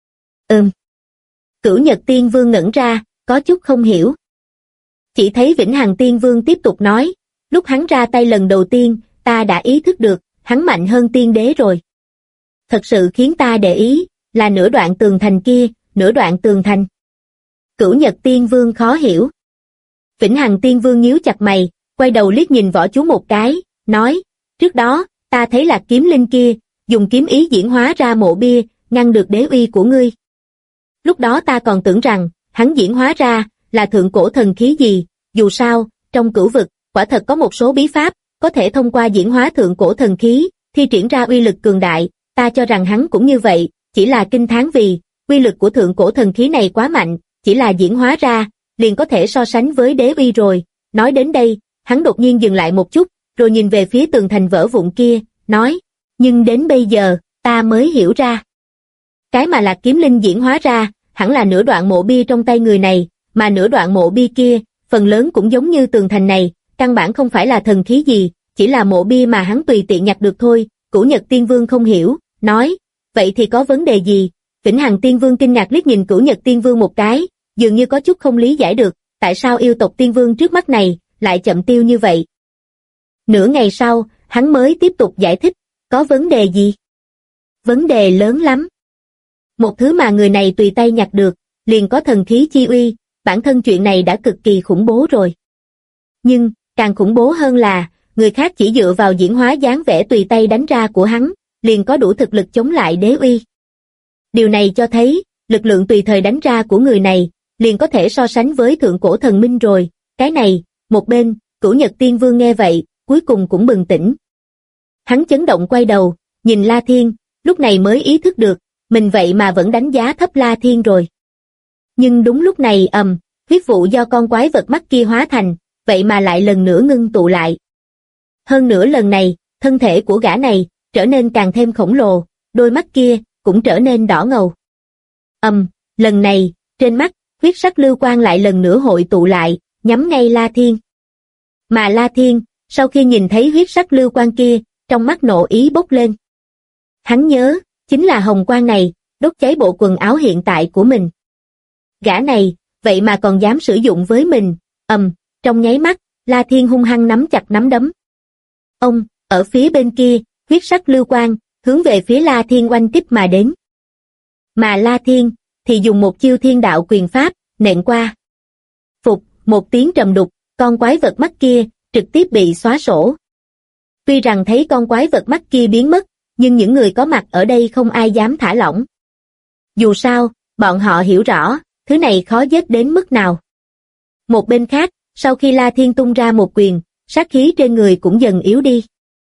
Cửu Nhật Tiên Vương ngẩn ra, có chút không hiểu. Chỉ thấy Vĩnh Hằng Tiên Vương tiếp tục nói, lúc hắn ra tay lần đầu tiên, ta đã ý thức được, hắn mạnh hơn tiên đế rồi. Thật sự khiến ta để ý, là nửa đoạn tường thành kia, nửa đoạn tường thành. Cửu Nhật Tiên Vương khó hiểu. Vĩnh Hằng Tiên Vương nhíu chặt mày, quay đầu liếc nhìn Võ Chú một cái, nói, trước đó, ta thấy Lạc Kiếm Linh kia, dùng kiếm ý diễn hóa ra mộ bia, ngăn được đế uy của ngươi. Lúc đó ta còn tưởng rằng, hắn diễn hóa ra, là thượng cổ thần khí gì, dù sao, trong cửu vực, quả thật có một số bí pháp, có thể thông qua diễn hóa thượng cổ thần khí, thi triển ra uy lực cường đại, ta cho rằng hắn cũng như vậy, chỉ là kinh thán vì, uy lực của thượng cổ thần khí này quá mạnh, chỉ là diễn hóa ra, liền có thể so sánh với đế uy rồi. Nói đến đây, hắn đột nhiên dừng lại một chút, rồi nhìn về phía tường thành vỡ vụn kia, nói, nhưng đến bây giờ, ta mới hiểu ra. Cái mà Lạc Kiếm Linh diễn hóa ra, hẳn là nửa đoạn mộ bia trong tay người này, mà nửa đoạn mộ bia kia, phần lớn cũng giống như tường thành này, căn bản không phải là thần khí gì, chỉ là mộ bia mà hắn tùy tiện nhặt được thôi. Cửu Nhật Tiên Vương không hiểu, nói, vậy thì có vấn đề gì? Vĩnh Hằng Tiên Vương kinh ngạc liếc nhìn Cửu Nhật Tiên Vương một cái, dường như có chút không lý giải được, tại sao yêu tộc Tiên Vương trước mắt này, lại chậm tiêu như vậy. Nửa ngày sau, hắn mới tiếp tục giải thích, có vấn đề gì? Vấn đề lớn lắm. Một thứ mà người này tùy tay nhặt được, liền có thần khí chi uy, bản thân chuyện này đã cực kỳ khủng bố rồi. Nhưng, càng khủng bố hơn là, người khác chỉ dựa vào diễn hóa dáng vẻ tùy tay đánh ra của hắn, liền có đủ thực lực chống lại đế uy. Điều này cho thấy, lực lượng tùy thời đánh ra của người này, liền có thể so sánh với thượng cổ thần minh rồi. Cái này, một bên, Cửu Nhật Tiên Vương nghe vậy, cuối cùng cũng bừng tỉnh. Hắn chấn động quay đầu, nhìn La Thiên, lúc này mới ý thức được, mình vậy mà vẫn đánh giá thấp La Thiên rồi. Nhưng đúng lúc này huyết vụ do con quái vật mắt kia hóa thành, vậy mà lại lần nữa ngưng tụ lại. Hơn nữa lần này, thân thể của gã này, trở nên càng thêm khổng lồ, đôi mắt kia, cũng trở nên đỏ ngầu. Lần này, trên mắt, huyết sắc lưu quang lại lần nữa hội tụ lại, nhắm ngay La Thiên. Mà La Thiên, sau khi nhìn thấy huyết sắc lưu quang kia, trong mắt nộ ý bốc lên. Hắn nhớ, chính là hồng quang này, đốt cháy bộ quần áo hiện tại của mình. Gã này, vậy mà còn dám sử dụng với mình, trong nháy mắt, La Thiên hung hăng nắm chặt nắm đấm. Ông, ở phía bên kia, huyết sắc lưu quang, hướng về phía La Thiên oanh kích mà đến. Mà La Thiên, thì dùng một chiêu thiên đạo quyền pháp, nện qua. Phục, một tiếng trầm đục, con quái vật mắt kia, trực tiếp bị xóa sổ. Tuy rằng thấy con quái vật mắt kia biến mất, nhưng những người có mặt ở đây không ai dám thả lỏng. Dù sao, bọn họ hiểu rõ, thứ này khó giết đến mức nào. Một bên khác, sau khi La Thiên tung ra một quyền, sát khí trên người cũng dần yếu đi.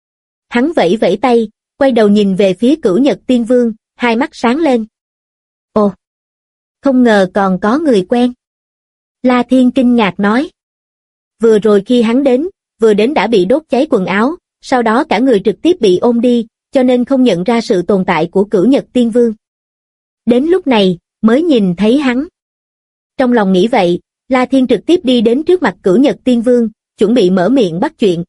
Hắn vẫy vẫy tay, quay đầu nhìn về phía Cửu Nhật Tiên Vương, hai mắt sáng lên. Ồ! Không ngờ còn có người quen. La Thiên kinh ngạc nói. Vừa rồi khi hắn đến, vừa đến đã bị đốt cháy quần áo, sau đó cả người trực tiếp bị ôm đi, cho nên không nhận ra sự tồn tại của Cửu Nhật Tiên Vương. Đến lúc này, mới nhìn thấy hắn. Trong lòng nghĩ vậy, La Thiên trực tiếp đi đến trước mặt Cửu Nhật Tiên Vương, chuẩn bị mở miệng bắt chuyện.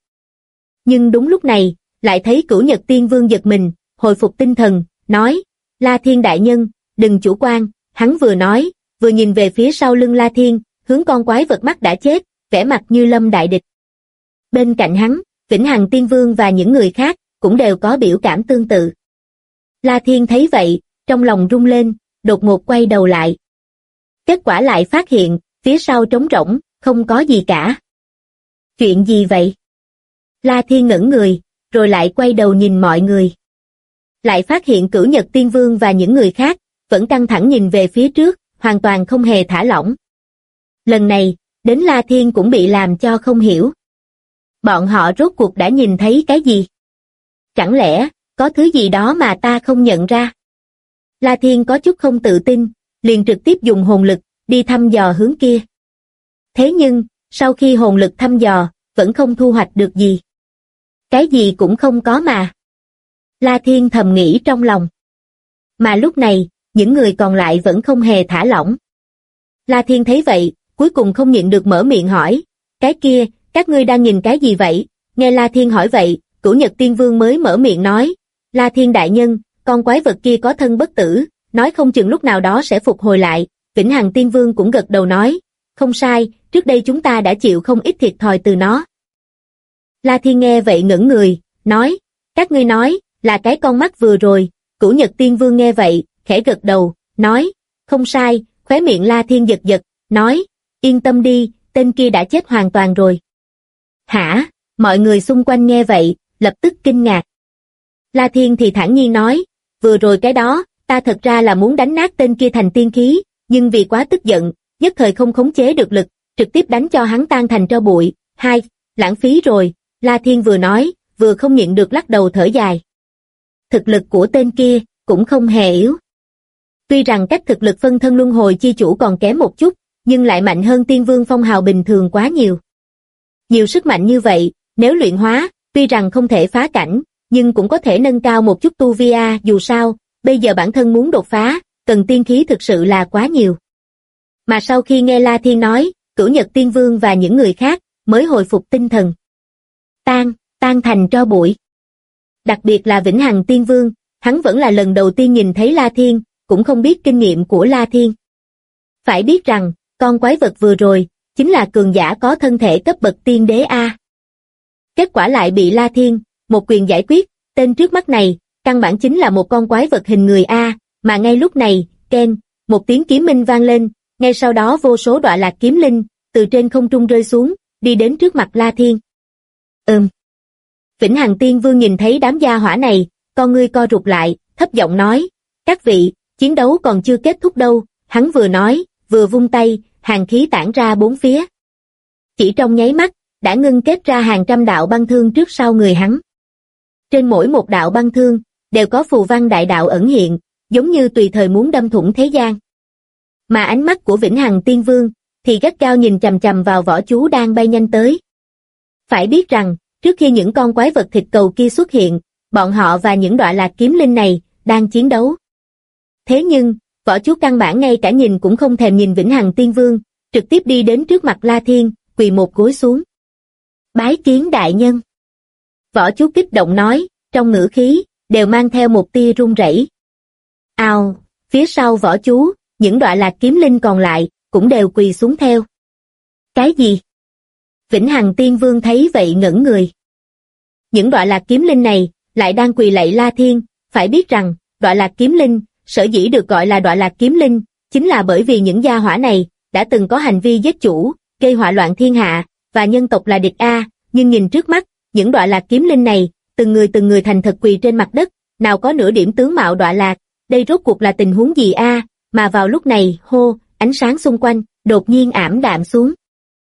Nhưng đúng lúc này, lại thấy Cửu Nhật Tiên Vương giật mình, hồi phục tinh thần, nói, La Thiên đại nhân, đừng chủ quan, hắn vừa nói, vừa nhìn về phía sau lưng La Thiên, hướng con quái vật mắt đã chết, vẻ mặt như lâm đại địch. Bên cạnh hắn, Vĩnh Hằng Tiên Vương và những người khác, cũng đều có biểu cảm tương tự. La Thiên thấy vậy, trong lòng rung lên, đột ngột quay đầu lại. Kết quả lại phát hiện, phía sau trống rỗng, không có gì cả. Chuyện gì vậy? La Thiên ngẩn người, rồi lại quay đầu nhìn mọi người. Lại phát hiện Cửu Nhật Tiên Vương và những người khác, vẫn căng thẳng nhìn về phía trước, hoàn toàn không hề thả lỏng. Lần này, đến La Thiên cũng bị làm cho không hiểu. Bọn họ rốt cuộc đã nhìn thấy cái gì? Chẳng lẽ, có thứ gì đó mà ta không nhận ra? La Thiên có chút không tự tin, liền trực tiếp dùng hồn lực, đi thăm dò hướng kia. Thế nhưng, sau khi hồn lực thăm dò, vẫn không thu hoạch được gì. Cái gì cũng không có mà. La Thiên thầm nghĩ trong lòng. Mà lúc này, những người còn lại vẫn không hề thả lỏng. La Thiên thấy vậy, cuối cùng không nhịn được mở miệng hỏi, cái kia, các ngươi đang nhìn cái gì vậy? Nghe La Thiên hỏi vậy, Cửu Nhật Tiên Vương mới mở miệng nói, La Thiên đại nhân, con quái vật kia có thân bất tử, nói không chừng lúc nào đó sẽ phục hồi lại. Vĩnh Hằng Tiên Vương cũng gật đầu nói, không sai, trước đây chúng ta đã chịu không ít thiệt thòi từ nó. La Thiên nghe vậy ngẩn người, nói, các ngươi nói, là cái con mắt vừa rồi. Cửu Nhật Tiên Vương nghe vậy, khẽ gật đầu, nói, không sai, khóe miệng La Thiên giật giật, nói, yên tâm đi, tên kia đã chết hoàn toàn rồi. Hả? Mọi người xung quanh nghe vậy, lập tức kinh ngạc. La Thiên thì thản nhiên nói, vừa rồi cái đó, ta thật ra là muốn đánh nát tên kia thành tiên khí, nhưng vì quá tức giận, nhất thời không khống chế được lực, trực tiếp đánh cho hắn tan thành tro bụi. Hai, lãng phí rồi. La Thiên vừa nói, vừa không nhịn được lắc đầu thở dài. Thực lực của tên kia, cũng không hề yếu. Tuy rằng cách thực lực phân thân luân hồi chi chủ còn kém một chút, nhưng lại mạnh hơn Tiên Vương phong hào bình thường quá nhiều. Nhiều sức mạnh như vậy, nếu luyện hóa, tuy rằng không thể phá cảnh, nhưng cũng có thể nâng cao một chút tu vi a, dù sao, bây giờ bản thân muốn đột phá, cần tiên khí thực sự là quá nhiều. Mà sau khi nghe La Thiên nói, Cửu Nhật Tiên Vương và những người khác, mới hồi phục tinh thần. Tan thành tro bụi. Đặc biệt là Vĩnh Hằng Tiên Vương, hắn vẫn là lần đầu tiên nhìn thấy La Thiên, cũng không biết kinh nghiệm của La Thiên. Phải biết rằng, con quái vật vừa rồi, chính là cường giả có thân thể cấp bậc tiên đế A. Kết quả lại bị La Thiên, một quyền giải quyết, tên trước mắt này, căn bản chính là một con quái vật hình người A, mà ngay lúc này, keng, một tiếng kiếm minh vang lên, ngay sau đó vô số đọa lạc kiếm linh, từ trên không trung rơi xuống, đi đến trước mặt La Thiên. Vĩnh Hằng Tiên Vương nhìn thấy đám gia hỏa này, con ngươi co rụt lại, thấp giọng nói, các vị, chiến đấu còn chưa kết thúc đâu, hắn vừa nói, vừa vung tay, hàn khí tản ra bốn phía. Chỉ trong nháy mắt, đã ngưng kết ra hàng trăm đạo băng thương trước sau người hắn. Trên mỗi một đạo băng thương, đều có phù văn đại đạo ẩn hiện, giống như tùy thời muốn đâm thủng thế gian. Mà ánh mắt của Vĩnh Hằng Tiên Vương, thì gắt gao nhìn chằm chằm vào võ chú đang bay nhanh tới. Phải biết rằng, trước khi những con quái vật thịt cầu kia xuất hiện, bọn họ và những đọa lạc kiếm linh này, đang chiến đấu. Thế nhưng, võ chú căn bản ngay cả nhìn cũng không thèm nhìn Vĩnh Hằng Tiên Vương, trực tiếp đi đến trước mặt La Thiên, quỳ một gối xuống. Bái kiến đại nhân. Võ chú kích động nói, trong ngữ khí, đều mang theo một tia run rẩy. Ào, phía sau võ chú, những đọa lạc kiếm linh còn lại, cũng đều quỳ xuống theo. Cái gì? Vĩnh Hằng Tiên Vương thấy vậy ngẩn người. Những đọa lạc kiếm linh này, lại đang quỳ lạy La Thiên, phải biết rằng, đọa lạc kiếm linh, sở dĩ được gọi là đọa lạc kiếm linh, chính là bởi vì những gia hỏa này, đã từng có hành vi giết chủ, gây họa loạn thiên hạ, và nhân tộc là địch A, nhưng nhìn trước mắt, những đọa lạc kiếm linh này, từng người thành thật quỳ trên mặt đất, nào có nửa điểm tướng mạo đọa lạc, đây rốt cuộc là tình huống gì A, mà vào lúc này, hô, ánh sáng xung quanh, đột nhiên ảm đạm xuống.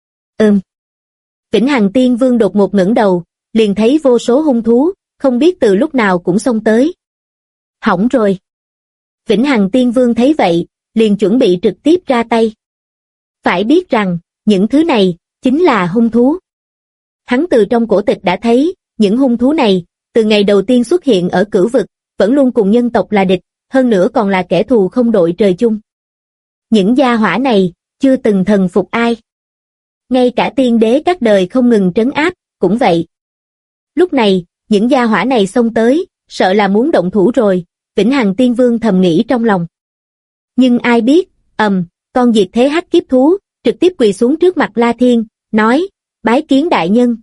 Vĩnh Hằng Tiên Vương đột ngột ngẩng đầu, liền thấy vô số hung thú, không biết từ lúc nào cũng xông tới. Hỏng rồi. Vĩnh Hằng Tiên Vương thấy vậy, liền chuẩn bị trực tiếp ra tay. Phải biết rằng, những thứ này, chính là hung thú. Hắn từ trong cổ tịch đã thấy, những hung thú này, từ ngày đầu tiên xuất hiện ở cửu vực, vẫn luôn cùng nhân tộc là địch, hơn nữa còn là kẻ thù không đội trời chung. Những gia hỏa này, chưa từng thần phục ai. Ngay cả tiên đế các đời không ngừng trấn áp, cũng vậy. Lúc này, những gia hỏa này xông tới, sợ là muốn động thủ rồi, Vĩnh Hằng Tiên Vương thầm nghĩ trong lòng. Nhưng ai biết, con diệt thế hắc kiếp thú, trực tiếp quỳ xuống trước mặt La Thiên, nói, bái kiến đại nhân,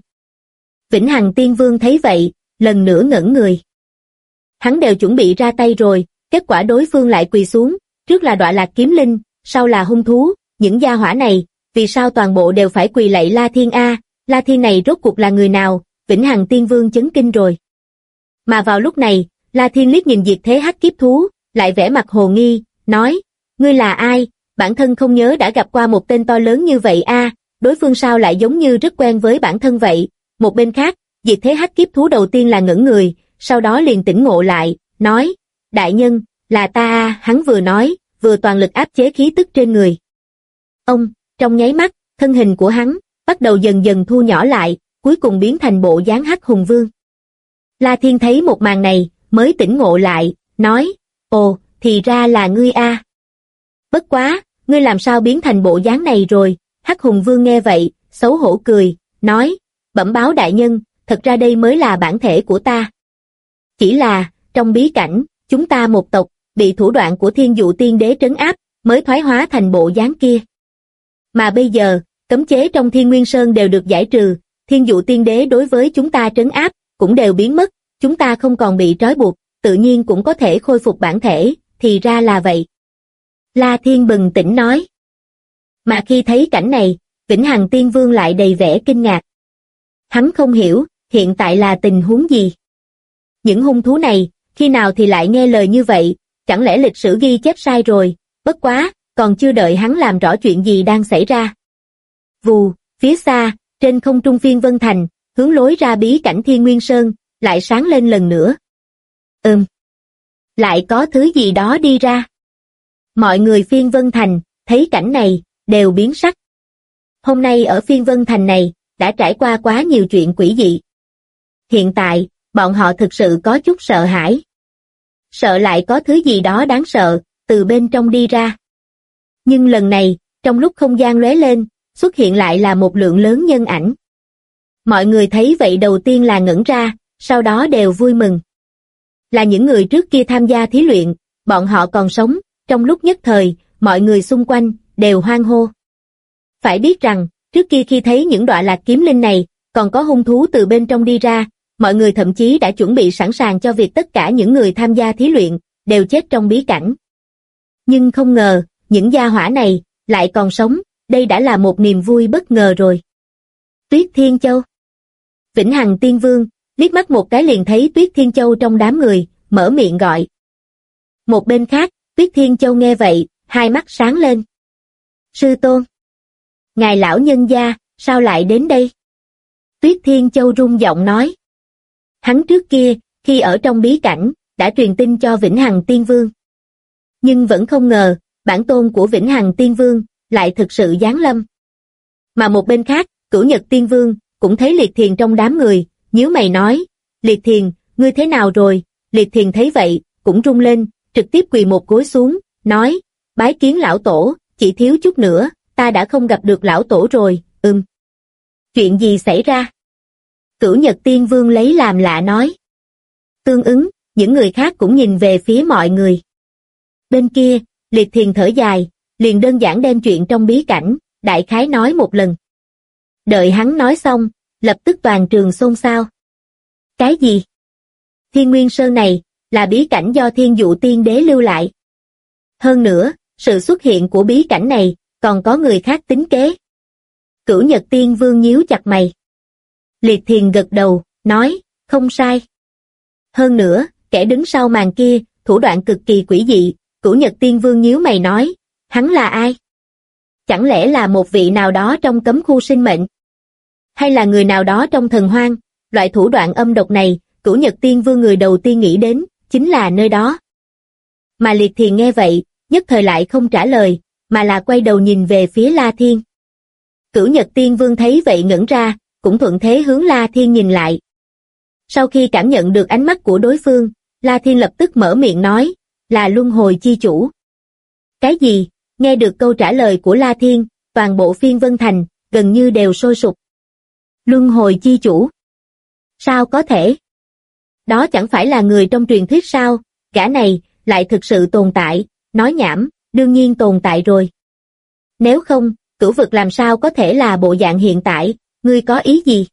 Vĩnh Hằng Tiên Vương thấy vậy, lần nữa ngẩn người. Hắn đều chuẩn bị ra tay rồi, kết quả đối phương lại quỳ xuống, trước là đọa lạc kiếm linh, sau là hung thú, những gia hỏa này, vì sao toàn bộ đều phải quỳ lạy La Thiên A, La Thiên này rốt cuộc là người nào, Vĩnh Hằng Tiên Vương chấn kinh rồi. Mà vào lúc này, La Thiên liếc nhìn diệt thế hắc kiếp thú, lại vẻ mặt hồ nghi, nói, ngươi là ai, bản thân không nhớ đã gặp qua một tên to lớn như vậy a, đối phương sao lại giống như rất quen với bản thân vậy. Một bên khác, diệt thế hắc kiếp thú đầu tiên là ngẩn người, sau đó liền tỉnh ngộ lại, nói, đại nhân, là ta a, hắn vừa nói, vừa toàn lực áp chế khí tức trên người. Trong nháy mắt, thân hình của hắn, bắt đầu dần dần thu nhỏ lại, cuối cùng biến thành bộ dáng hắc hùng vương. La Thiên thấy một màn này, mới tỉnh ngộ lại, nói, ồ, thì ra là ngươi a. Bất quá, ngươi làm sao biến thành bộ dáng này rồi, hắc hùng vương nghe vậy, xấu hổ cười, nói, bẩm báo đại nhân, thật ra đây mới là bản thể của ta. Chỉ là, trong bí cảnh, chúng ta một tộc, bị thủ đoạn của Thiên Dụ Tiên Đế trấn áp, mới thoái hóa thành bộ dáng kia. Mà bây giờ, cấm chế trong Thiên Nguyên Sơn đều được giải trừ, Thiên Dụ Tiên Đế đối với chúng ta trấn áp, cũng đều biến mất, chúng ta không còn bị trói buộc, tự nhiên cũng có thể khôi phục bản thể, thì ra là vậy. La Thiên bừng tỉnh nói. Mà khi thấy cảnh này, Vĩnh Hằng Tiên Vương lại đầy vẻ kinh ngạc. Hắn không hiểu, hiện tại là tình huống gì. Những hung thú này, khi nào thì lại nghe lời như vậy, chẳng lẽ lịch sử ghi chép sai rồi, bất quá, còn chưa đợi hắn làm rõ chuyện gì đang xảy ra. Vù, phía xa, trên không trung Phiên Vân Thành, hướng lối ra bí cảnh Thiên Nguyên Sơn, lại sáng lên lần nữa. Lại có thứ gì đó đi ra. Mọi người Phiên Vân Thành, thấy cảnh này, đều biến sắc. Hôm nay ở Phiên Vân Thành này, đã trải qua quá nhiều chuyện quỷ dị. Hiện tại, bọn họ thực sự có chút sợ hãi. Sợ lại có thứ gì đó đáng sợ, từ bên trong đi ra. Nhưng lần này, trong lúc không gian lóe lên, xuất hiện lại là một lượng lớn nhân ảnh. Mọi người thấy vậy đầu tiên là ngẩn ra, sau đó đều vui mừng. Là những người trước kia tham gia thí luyện, bọn họ còn sống, trong lúc nhất thời, mọi người xung quanh, đều hoan hô. Phải biết rằng, trước kia khi thấy những đọa lạc kiếm linh này, còn có hung thú từ bên trong đi ra, mọi người thậm chí đã chuẩn bị sẵn sàng cho việc tất cả những người tham gia thí luyện, đều chết trong bí cảnh. Nhưng không ngờ, những gia hỏa này, lại còn sống, đây đã là một niềm vui bất ngờ rồi. Tuyết Thiên Châu. Vĩnh Hằng Tiên Vương, liếc mắt một cái liền thấy Tuyết Thiên Châu trong đám người, mở miệng gọi. Một bên khác, Tuyết Thiên Châu nghe vậy, hai mắt sáng lên. Sư tôn. Ngài lão nhân gia, sao lại đến đây? Tuyết Thiên Châu rung giọng nói. Hắn trước kia, khi ở trong bí cảnh, đã truyền tin cho Vĩnh Hằng Tiên Vương. Nhưng vẫn không ngờ, bản tôn của Vĩnh Hằng Tiên Vương, lại thực sự giáng lâm. Mà một bên khác, Cửu Nhật Tiên Vương, cũng thấy Liệt Thiền trong đám người, nhíu mày nói, Liệt Thiền, ngươi thế nào rồi? Liệt Thiền thấy vậy, cũng rung lên, trực tiếp quỳ một gối xuống, nói, bái kiến lão tổ, chỉ thiếu chút nữa, ta đã không gặp được lão tổ rồi, Chuyện gì xảy ra? Cửu Nhật Tiên Vương lấy làm lạ nói. Tương ứng, những người khác cũng nhìn về phía mọi người. Bên kia, Liệt Thiền thở dài, liền đơn giản đem chuyện trong bí cảnh, đại khái nói một lần. Đợi hắn nói xong, lập tức toàn trường xôn xao. Cái gì? Thiên Nguyên Sơn này, là bí cảnh do Thiên Dụ Tiên Đế lưu lại. Hơn nữa, sự xuất hiện của bí cảnh này, còn có người khác tính kế. Cửu Nhật Tiên Vương nhíu chặt mày. Liệt Thiền gật đầu, nói, không sai. Hơn nữa, kẻ đứng sau màn kia, thủ đoạn cực kỳ quỷ dị, Cửu Nhật Tiên Vương nhíu mày nói, hắn là ai? Chẳng lẽ là một vị nào đó trong cấm khu sinh mệnh? Hay là người nào đó trong thần hoang? Loại thủ đoạn âm độc này, Cửu Nhật Tiên Vương người đầu tiên nghĩ đến, chính là nơi đó. Mà Liệt Thiền nghe vậy, nhất thời lại không trả lời, mà là quay đầu nhìn về phía La Thiên. Cửu Nhật Tiên Vương thấy vậy ngẩn ra, cũng thuận thế hướng La Thiên nhìn lại. Sau khi cảm nhận được ánh mắt của đối phương, La Thiên lập tức mở miệng nói, là Luân Hồi Chi Chủ. Cái gì? Nghe được câu trả lời của La Thiên, toàn bộ Phiên Vân Thành, gần như đều sôi sục. Luân Hồi Chi Chủ? Sao có thể? Đó chẳng phải là người trong truyền thuyết sao? Gã này, lại thực sự tồn tại, nói nhảm, đương nhiên tồn tại rồi. Nếu không, Cửu Vực làm sao có thể là bộ dạng hiện tại, ngươi có ý gì?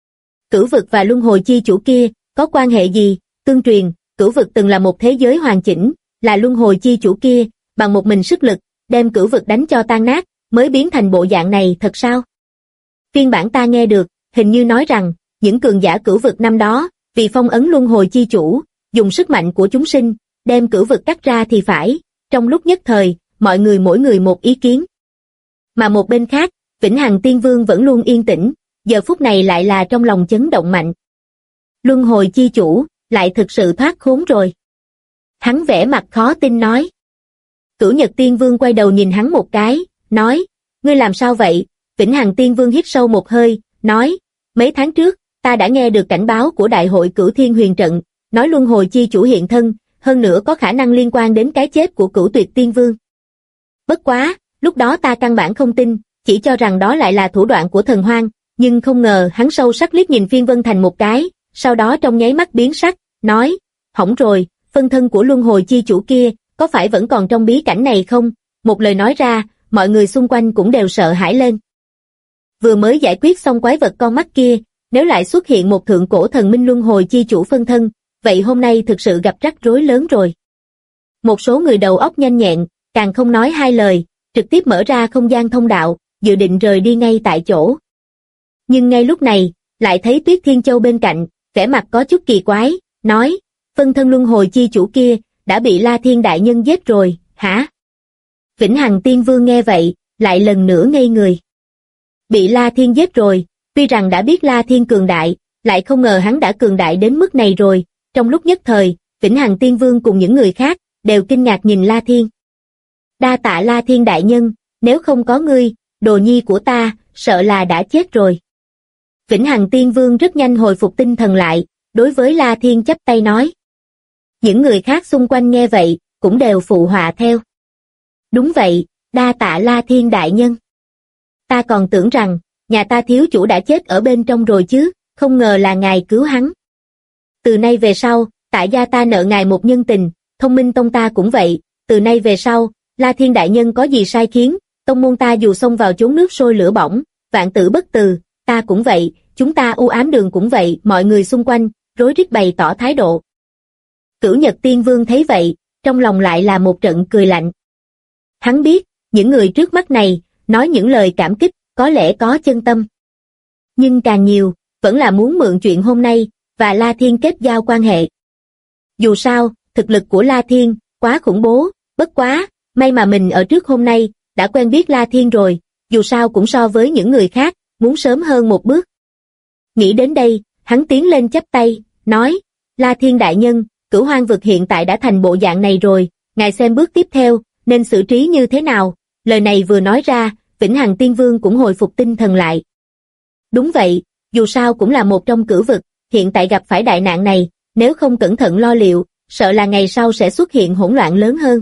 Cửu Vực và Luân Hồi Chi Chủ kia, có quan hệ gì? Tương truyền, Cửu Vực từng là một thế giới hoàn chỉnh, là Luân Hồi Chi Chủ kia, bằng một mình sức lực, đem Cửu Vực đánh cho tan nát, mới biến thành bộ dạng này thật sao? Phiên bản ta nghe được, hình như nói rằng, những cường giả Cửu Vực năm đó, vì phong ấn Luân Hồi Chi Chủ, dùng sức mạnh của chúng sinh, đem Cửu Vực cắt ra thì phải, trong lúc nhất thời, mọi người mỗi người một ý kiến. Mà một bên khác, Vĩnh Hằng Tiên Vương vẫn luôn yên tĩnh, giờ phút này lại là trong lòng chấn động mạnh. Luân Hồi Chi Chủ, lại thực sự thoát khốn rồi. Hắn vẻ mặt khó tin nói. Cửu Nhật Tiên Vương quay đầu nhìn hắn một cái, nói, ngươi làm sao vậy? Vĩnh Hằng Tiên Vương hít sâu một hơi, nói, mấy tháng trước, ta đã nghe được cảnh báo của Đại hội Cửu Thiên Huyền Trận, nói Luân Hồi Chi Chủ hiện thân, hơn nữa có khả năng liên quan đến cái chết của Cửu Tuyệt Tiên Vương. Bất quá, lúc đó ta căn bản không tin, chỉ cho rằng đó lại là thủ đoạn của thần hoang, nhưng không ngờ hắn sâu sắc liếc nhìn Phiên Vân Thành một cái, sau đó trong nháy mắt biến sắc, nói, hỏng rồi, phân thân của Luân Hồi Chi Chủ kia, có phải vẫn còn trong bí cảnh này không? Một lời nói ra, mọi người xung quanh cũng đều sợ hãi lên. Vừa mới giải quyết xong quái vật con mắt kia, nếu lại xuất hiện một thượng cổ thần minh Luân Hồi Chi Chủ phân thân, vậy hôm nay thực sự gặp rắc rối lớn rồi. Một số người đầu óc nhanh nhẹn, càng không nói hai lời, trực tiếp mở ra không gian thông đạo, dự định rời đi ngay tại chỗ. Nhưng ngay lúc này, lại thấy Tuyết Thiên Châu bên cạnh, vẻ mặt có chút kỳ quái, nói, phân thân Luân Hồi Chi Chủ kia, đã bị La Thiên Đại Nhân giết rồi, hả? Vĩnh Hằng Tiên Vương nghe vậy, lại lần nữa ngây người. Bị La Thiên giết rồi, tuy rằng đã biết La Thiên cường đại, lại không ngờ hắn đã cường đại đến mức này rồi, trong lúc nhất thời, Vĩnh Hằng Tiên Vương cùng những người khác, đều kinh ngạc nhìn La Thiên. Đa tạ La Thiên Đại Nhân, nếu không có ngươi, đồ nhi của ta, sợ là đã chết rồi. Vĩnh Hằng Tiên Vương rất nhanh hồi phục tinh thần lại, đối với La Thiên chắp tay nói. Những người khác xung quanh nghe vậy, cũng đều phụ họa theo. Đúng vậy, đa tạ La Thiên Đại Nhân. Ta còn tưởng rằng, nhà ta thiếu chủ đã chết ở bên trong rồi chứ, không ngờ là ngài cứu hắn. Từ nay về sau, tại gia ta nợ ngài một nhân tình, Thông Minh Tông ta cũng vậy, từ nay về sau, La Thiên Đại Nhân có gì sai khiến, tông môn ta dù xông vào chốn nước sôi lửa bỏng, vạn tử bất từ, ta cũng vậy, chúng ta u ám đường cũng vậy, mọi người xung quanh, rối rít bày tỏ thái độ. Cửu Nhật Tiên Vương thấy vậy, trong lòng lại là một trận cười lạnh. Hắn biết, những người trước mắt này, nói những lời cảm kích, có lẽ có chân tâm. Nhưng càng nhiều, vẫn là muốn mượn chuyện hôm nay, và La Thiên kết giao quan hệ. Dù sao, thực lực của La Thiên, quá khủng bố, bất quá, may mà mình ở trước hôm nay, đã quen biết La Thiên rồi, dù sao cũng so với những người khác, muốn sớm hơn một bước. Nghĩ đến đây, hắn tiến lên chắp tay, nói, La Thiên Đại Nhân, Cửu Hoang Vực hiện tại đã thành bộ dạng này rồi, ngài xem bước tiếp theo, nên xử trí như thế nào? Lời này vừa nói ra, Vĩnh Hằng Tiên Vương cũng hồi phục tinh thần lại. Đúng vậy, dù sao cũng là một trong cửu vực, hiện tại gặp phải đại nạn này, nếu không cẩn thận lo liệu, sợ là ngày sau sẽ xuất hiện hỗn loạn lớn hơn.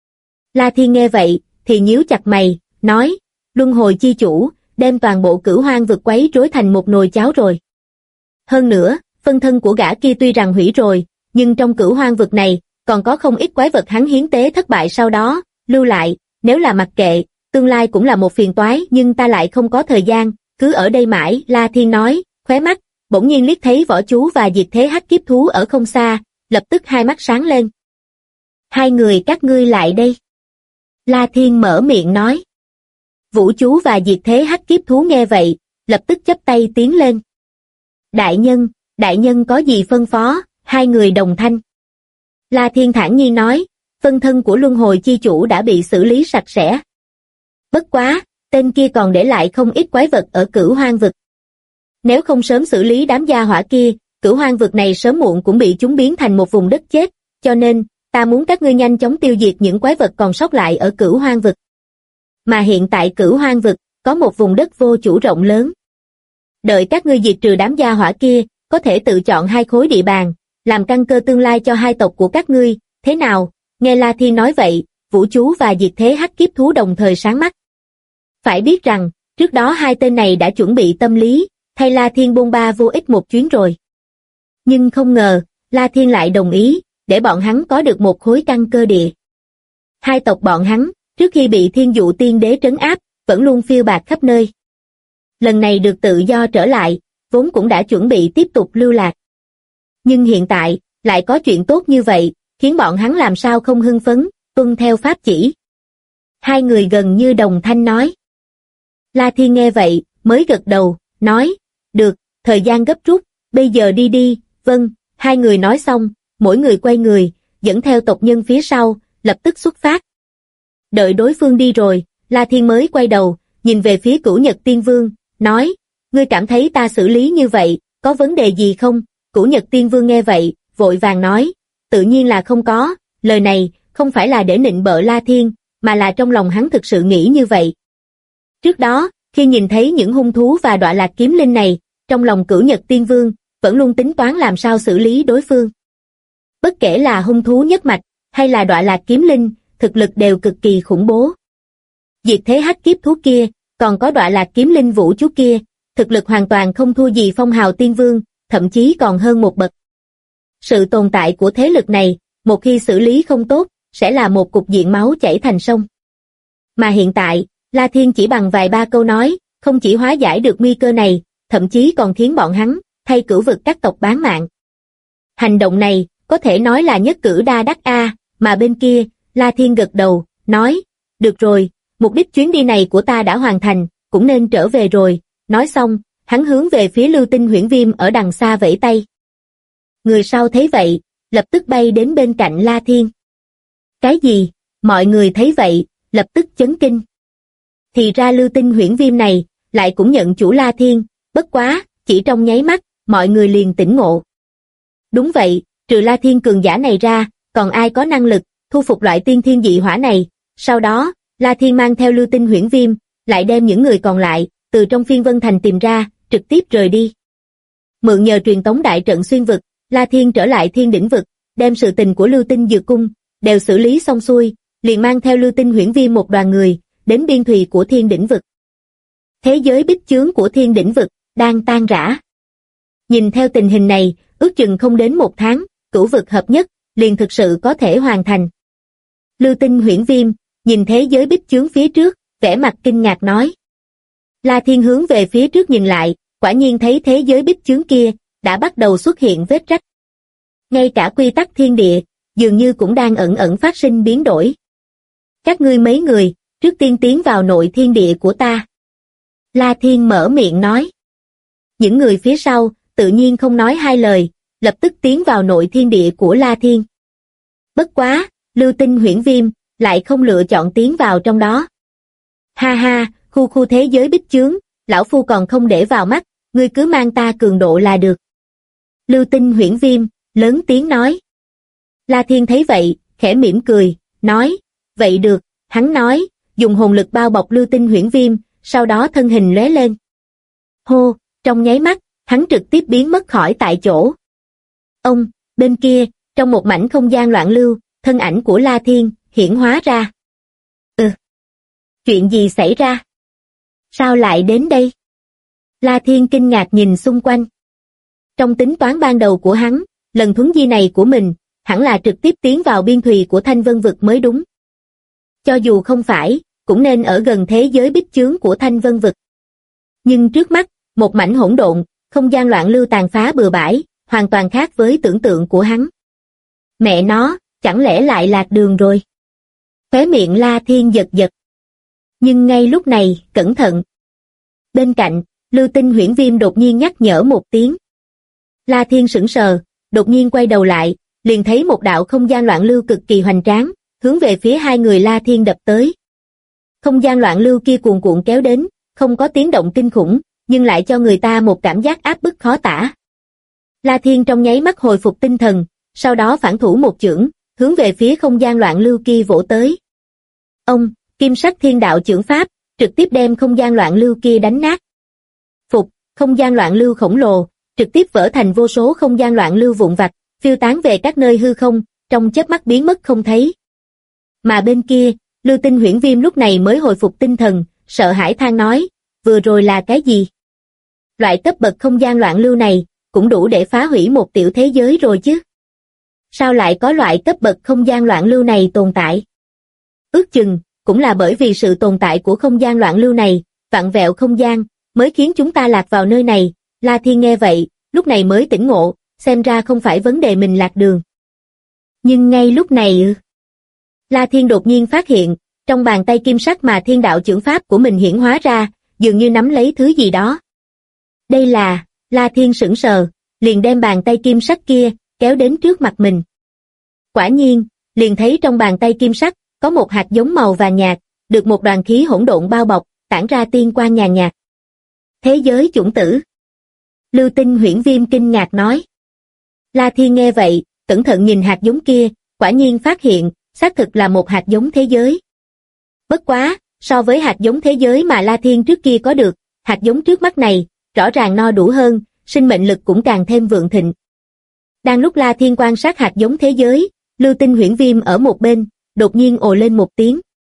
La Thiên nghe vậy, thì nhíu chặt mày, nói, Luân Hồi Chi Chủ, đem toàn bộ Cửu Hoang Vực quấy rối thành một nồi cháo rồi. Hơn nữa, phân thân của gã kia tuy rằng hủy rồi, nhưng trong Cửu Hoang Vực này, còn có không ít quái vật hắn hiến tế thất bại sau đó, lưu lại, nếu là mặc kệ, tương lai cũng là một phiền toái nhưng ta lại không có thời gian, cứ ở đây mãi, La Thiên nói, khóe mắt, bỗng nhiên liếc thấy Võ Chú và Diệt Thế Hắc Kiếp Thú ở không xa, lập tức hai mắt sáng lên. Hai người các ngươi lại đây. La Thiên mở miệng nói. Vũ Chú và Diệt Thế Hắc Kiếp Thú nghe vậy, lập tức chắp tay tiến lên. Đại nhân có gì phân phó, hai người đồng thanh. La Thiên thản nhiên nói, phân thân của luân hồi chi chủ đã bị xử lý sạch sẽ. Bất quá, tên kia còn để lại không ít quái vật ở Cửu Hoang vực. Nếu không sớm xử lý đám gia hỏa kia, Cửu Hoang vực này sớm muộn cũng bị chúng biến thành một vùng đất chết, cho nên, ta muốn các ngươi nhanh chóng tiêu diệt những quái vật còn sót lại ở Cửu Hoang vực. Mà hiện tại Cửu Hoang vực, có một vùng đất vô chủ rộng lớn. Đợi các ngươi diệt trừ đám gia hỏa kia, có thể tự chọn hai khối địa bàn, làm căn cơ tương lai cho hai tộc của các ngươi, thế nào? Nghe La Thiên nói vậy, Vũ Chú và Diệt Thế Hắc Kiếp Thú đồng thời sáng mắt. Phải biết rằng, trước đó hai tên này đã chuẩn bị tâm lý, thay La Thiên bôn ba vô ích một chuyến rồi. Nhưng không ngờ, La Thiên lại đồng ý, để bọn hắn có được một khối căn cơ địa. Hai tộc bọn hắn, trước khi bị Thiên Dụ Tiên Đế trấn áp, vẫn luôn phiêu bạt khắp nơi. Lần này được tự do trở lại, vốn cũng đã chuẩn bị tiếp tục lưu lạc. Nhưng hiện tại, lại có chuyện tốt như vậy, khiến bọn hắn làm sao không hưng phấn, tuân theo pháp chỉ. Hai người gần như đồng thanh nói. La Thiên nghe vậy, mới gật đầu, nói, được, thời gian gấp rút, bây giờ đi đi, vâng, hai người nói xong, mỗi người quay người, dẫn theo tộc nhân phía sau, lập tức xuất phát. Đợi đối phương đi rồi, La Thiên mới quay đầu, nhìn về phía Cửu Nhật Tiên Vương, nói, ngươi cảm thấy ta xử lý như vậy, có vấn đề gì không? Cửu Nhật Tiên Vương nghe vậy, vội vàng nói, tự nhiên là không có, lời này, không phải là để nịnh bợ La Thiên, mà là trong lòng hắn thực sự nghĩ như vậy. Trước đó, khi nhìn thấy những hung thú và đọa lạc kiếm linh này, trong lòng Cửu Nhật Tiên Vương, vẫn luôn tính toán làm sao xử lý đối phương. Bất kể là hung thú nhất mạch, hay là đọa lạc kiếm linh, thực lực đều cực kỳ khủng bố. Diệt Thế Hắc Kiếp Thú kia, còn có đọa lạc kiếm linh Vũ Chú kia, thực lực hoàn toàn không thua gì Phong Hào Tiên Vương, thậm chí còn hơn một bậc. Sự tồn tại của thế lực này, một khi xử lý không tốt, sẽ là một cục diện máu chảy thành sông. Mà hiện tại, La Thiên chỉ bằng vài ba câu nói, không chỉ hóa giải được nguy cơ này, thậm chí còn khiến bọn hắn, thay Cửu vực các tộc bán mạng. Hành động này, có thể nói là nhất cử đa đắc a, mà bên kia, La Thiên gật đầu, nói, được rồi, mục đích chuyến đi này của ta đã hoàn thành, cũng nên trở về rồi, nói xong, hắn hướng về phía Lưu Tinh Huyễn Viêm ở đằng xa vẫy tay. Người sau thấy vậy, lập tức bay đến bên cạnh La Thiên. Cái gì? Mọi người thấy vậy, lập tức chấn kinh. Thì ra Lưu Tinh Huyễn Viêm này, lại cũng nhận chủ La Thiên, bất quá, chỉ trong nháy mắt, mọi người liền tỉnh ngộ. Đúng vậy, trừ La Thiên cường giả này ra, còn ai có năng lực, thu phục loại tiên thiên dị hỏa này, sau đó, La Thiên mang theo Lưu Tinh Huyễn Viêm, lại đem những người còn lại, từ trong Phiên Vân Thành tìm ra, trực tiếp rời đi. Mượn nhờ truyền tống đại trận xuyên vực, La Thiên trở lại Thiên Đỉnh vực, đem sự tình của Lưu Tinh Dược Cung, đều xử lý xong xuôi, liền mang theo Lưu Tinh Huyễn Viêm một đoàn người, đến biên thùy của Thiên Đỉnh vực. Thế giới bích chướng của Thiên Đỉnh vực, đang tan rã. Nhìn theo tình hình này, ước chừng không đến một tháng, Cửu vực hợp nhất, liền thực sự có thể hoàn thành. Lưu Tinh Huyễn Viêm, nhìn thế giới bích chướng phía trước, vẻ mặt kinh ngạc nói. La Thiên hướng về phía trước nhìn lại, quả nhiên thấy thế giới bích chướng kia, đã bắt đầu xuất hiện vết rách. Ngay cả quy tắc thiên địa, dường như cũng đang ẩn ẩn phát sinh biến đổi. Các ngươi mấy người, trước tiên tiến vào nội thiên địa của ta. La Thiên mở miệng nói. Những người phía sau, tự nhiên không nói hai lời, lập tức tiến vào nội thiên địa của La Thiên. Bất quá, Lưu Tinh Huyễn Viêm, lại không lựa chọn tiến vào trong đó. Ha ha, khu thế giới bích chướng, lão phu còn không để vào mắt, ngươi cứ mang ta cường độ là được. Lưu Tinh Huyễn Viêm, lớn tiếng nói. La Thiên thấy vậy, khẽ mỉm cười, nói, vậy được, hắn nói, dùng hồn lực bao bọc Lưu Tinh Huyễn Viêm, sau đó thân hình lóe lên. Hô, trong nháy mắt, hắn trực tiếp biến mất khỏi tại chỗ. Ông, bên kia, trong một mảnh không gian loạn lưu, thân ảnh của La Thiên, hiển hóa ra. Chuyện gì xảy ra? Sao lại đến đây? La Thiên kinh ngạc nhìn xung quanh. Trong tính toán ban đầu của hắn, lần thuấn di này của mình, hẳn là trực tiếp tiến vào biên thùy của Thanh Vân Vực mới đúng. Cho dù không phải, cũng nên ở gần thế giới bích chướng của Thanh Vân Vực. Nhưng trước mắt, một mảnh hỗn độn, không gian loạn lưu tàn phá bừa bãi, hoàn toàn khác với tưởng tượng của hắn. Mẹ nó, chẳng lẽ lại lạc đường rồi? Khóe miệng La Thiên giật giật. Nhưng ngay lúc này, cẩn thận. Bên cạnh, Lưu Tinh Huyễn Viêm đột nhiên nhắc nhở một tiếng. La Thiên sững sờ, đột nhiên quay đầu lại, liền thấy một đạo không gian loạn lưu cực kỳ hoành tráng, hướng về phía hai người La Thiên đập tới. Không gian loạn lưu kia cuồn cuộn kéo đến, không có tiếng động kinh khủng, nhưng lại cho người ta một cảm giác áp bức khó tả. La Thiên trong nháy mắt hồi phục tinh thần, sau đó phản thủ một chưởng, hướng về phía không gian loạn lưu kia vỗ tới. Ông, kim sắc thiên đạo chưởng pháp, trực tiếp đem không gian loạn lưu kia đánh nát. Phục, không gian loạn lưu khổng lồ, trực tiếp vỡ thành vô số không gian loạn lưu vụn vặt, phiêu tán về các nơi hư không, trong chớp mắt biến mất không thấy. Mà bên kia, Lưu Tinh Huyễn Viêm lúc này mới hồi phục tinh thần, sợ hãi than nói, vừa rồi là cái gì? Loại cấp bậc không gian loạn lưu này, cũng đủ để phá hủy một tiểu thế giới rồi chứ. Sao lại có loại cấp bậc không gian loạn lưu này tồn tại? Ước chừng, cũng là bởi vì sự tồn tại của không gian loạn lưu này, vặn vẹo không gian, mới khiến chúng ta lạc vào nơi này. La Thiên nghe vậy, lúc này mới tỉnh ngộ, xem ra không phải vấn đề mình lạc đường. Nhưng ngay lúc này La Thiên đột nhiên phát hiện, trong bàn tay kim sắc mà thiên đạo chưởng pháp của mình hiển hóa ra, dường như nắm lấy thứ gì đó. Đây là, La Thiên sững sờ, liền đem bàn tay kim sắc kia, kéo đến trước mặt mình. Quả nhiên, liền thấy trong bàn tay kim sắc, có một hạt giống màu vàng nhạt, được một đoàn khí hỗn độn bao bọc, tản ra tiên quang nhàn nhạt. Thế giới chủng tử. Lưu Tinh Huyễn Viêm kinh ngạc nói. La Thiên nghe vậy, cẩn thận nhìn hạt giống kia, quả nhiên phát hiện, xác thực là một hạt giống thế giới. Bất quá, so với hạt giống thế giới mà La Thiên trước kia có được, hạt giống trước mắt này, rõ ràng no đủ hơn, sinh mệnh lực cũng càng thêm vượng thịnh. Đang lúc La Thiên quan sát hạt giống thế giới, Lưu Tinh Huyễn Viêm ở một bên, đột nhiên ồ lên một tiếng.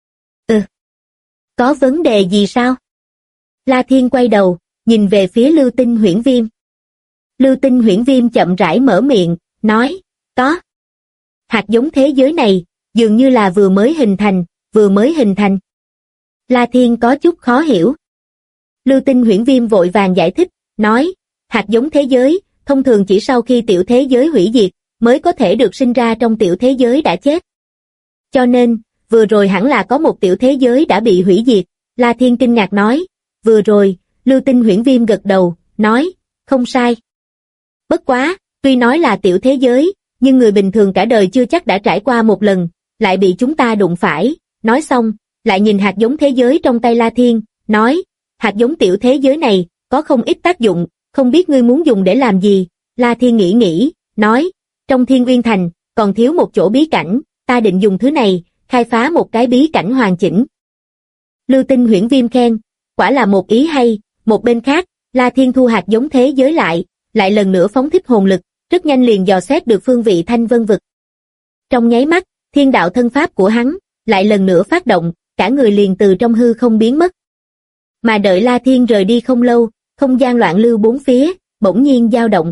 Có vấn đề gì sao? La Thiên quay đầu, nhìn về phía Lưu Tinh Huyễn Viêm. Lưu Tinh Huyễn Viêm chậm rãi mở miệng, nói, có. Hạt giống thế giới này, dường như là vừa mới hình thành. La Thiên có chút khó hiểu. Lưu Tinh Huyễn Viêm vội vàng giải thích, nói, hạt giống thế giới, thông thường chỉ sau khi tiểu thế giới hủy diệt, mới có thể được sinh ra trong tiểu thế giới đã chết. Cho nên, vừa rồi hẳn là có một tiểu thế giới đã bị hủy diệt. La Thiên kinh ngạc nói, vừa rồi, Lưu Tinh Huyễn Viêm gật đầu, nói, không sai. Bất quá, tuy nói là tiểu thế giới, nhưng người bình thường cả đời chưa chắc đã trải qua một lần, lại bị chúng ta đụng phải. Nói xong, lại nhìn hạt giống thế giới trong tay La Thiên, nói, hạt giống tiểu thế giới này, có không ít tác dụng, không biết ngươi muốn dùng để làm gì. La Thiên nghĩ, nói, trong Thiên Uyên Thành, còn thiếu một chỗ bí cảnh, ta định dùng thứ này, khai phá một cái bí cảnh hoàn chỉnh. Lưu Tinh Huyễn Viêm khen, quả là một ý hay. Một bên khác, La Thiên thu hạt giống thế giới lại lần nữa phóng thích hồn lực, rất nhanh liền dò xét được phương vị Thanh Vân Vực. Trong nháy mắt, thiên đạo thân pháp của hắn, lại lần nữa phát động, cả người liền từ trong hư không biến mất. Mà đợi La Thiên rời đi không lâu, không gian loạn lưu bốn phía, bỗng nhiên dao động.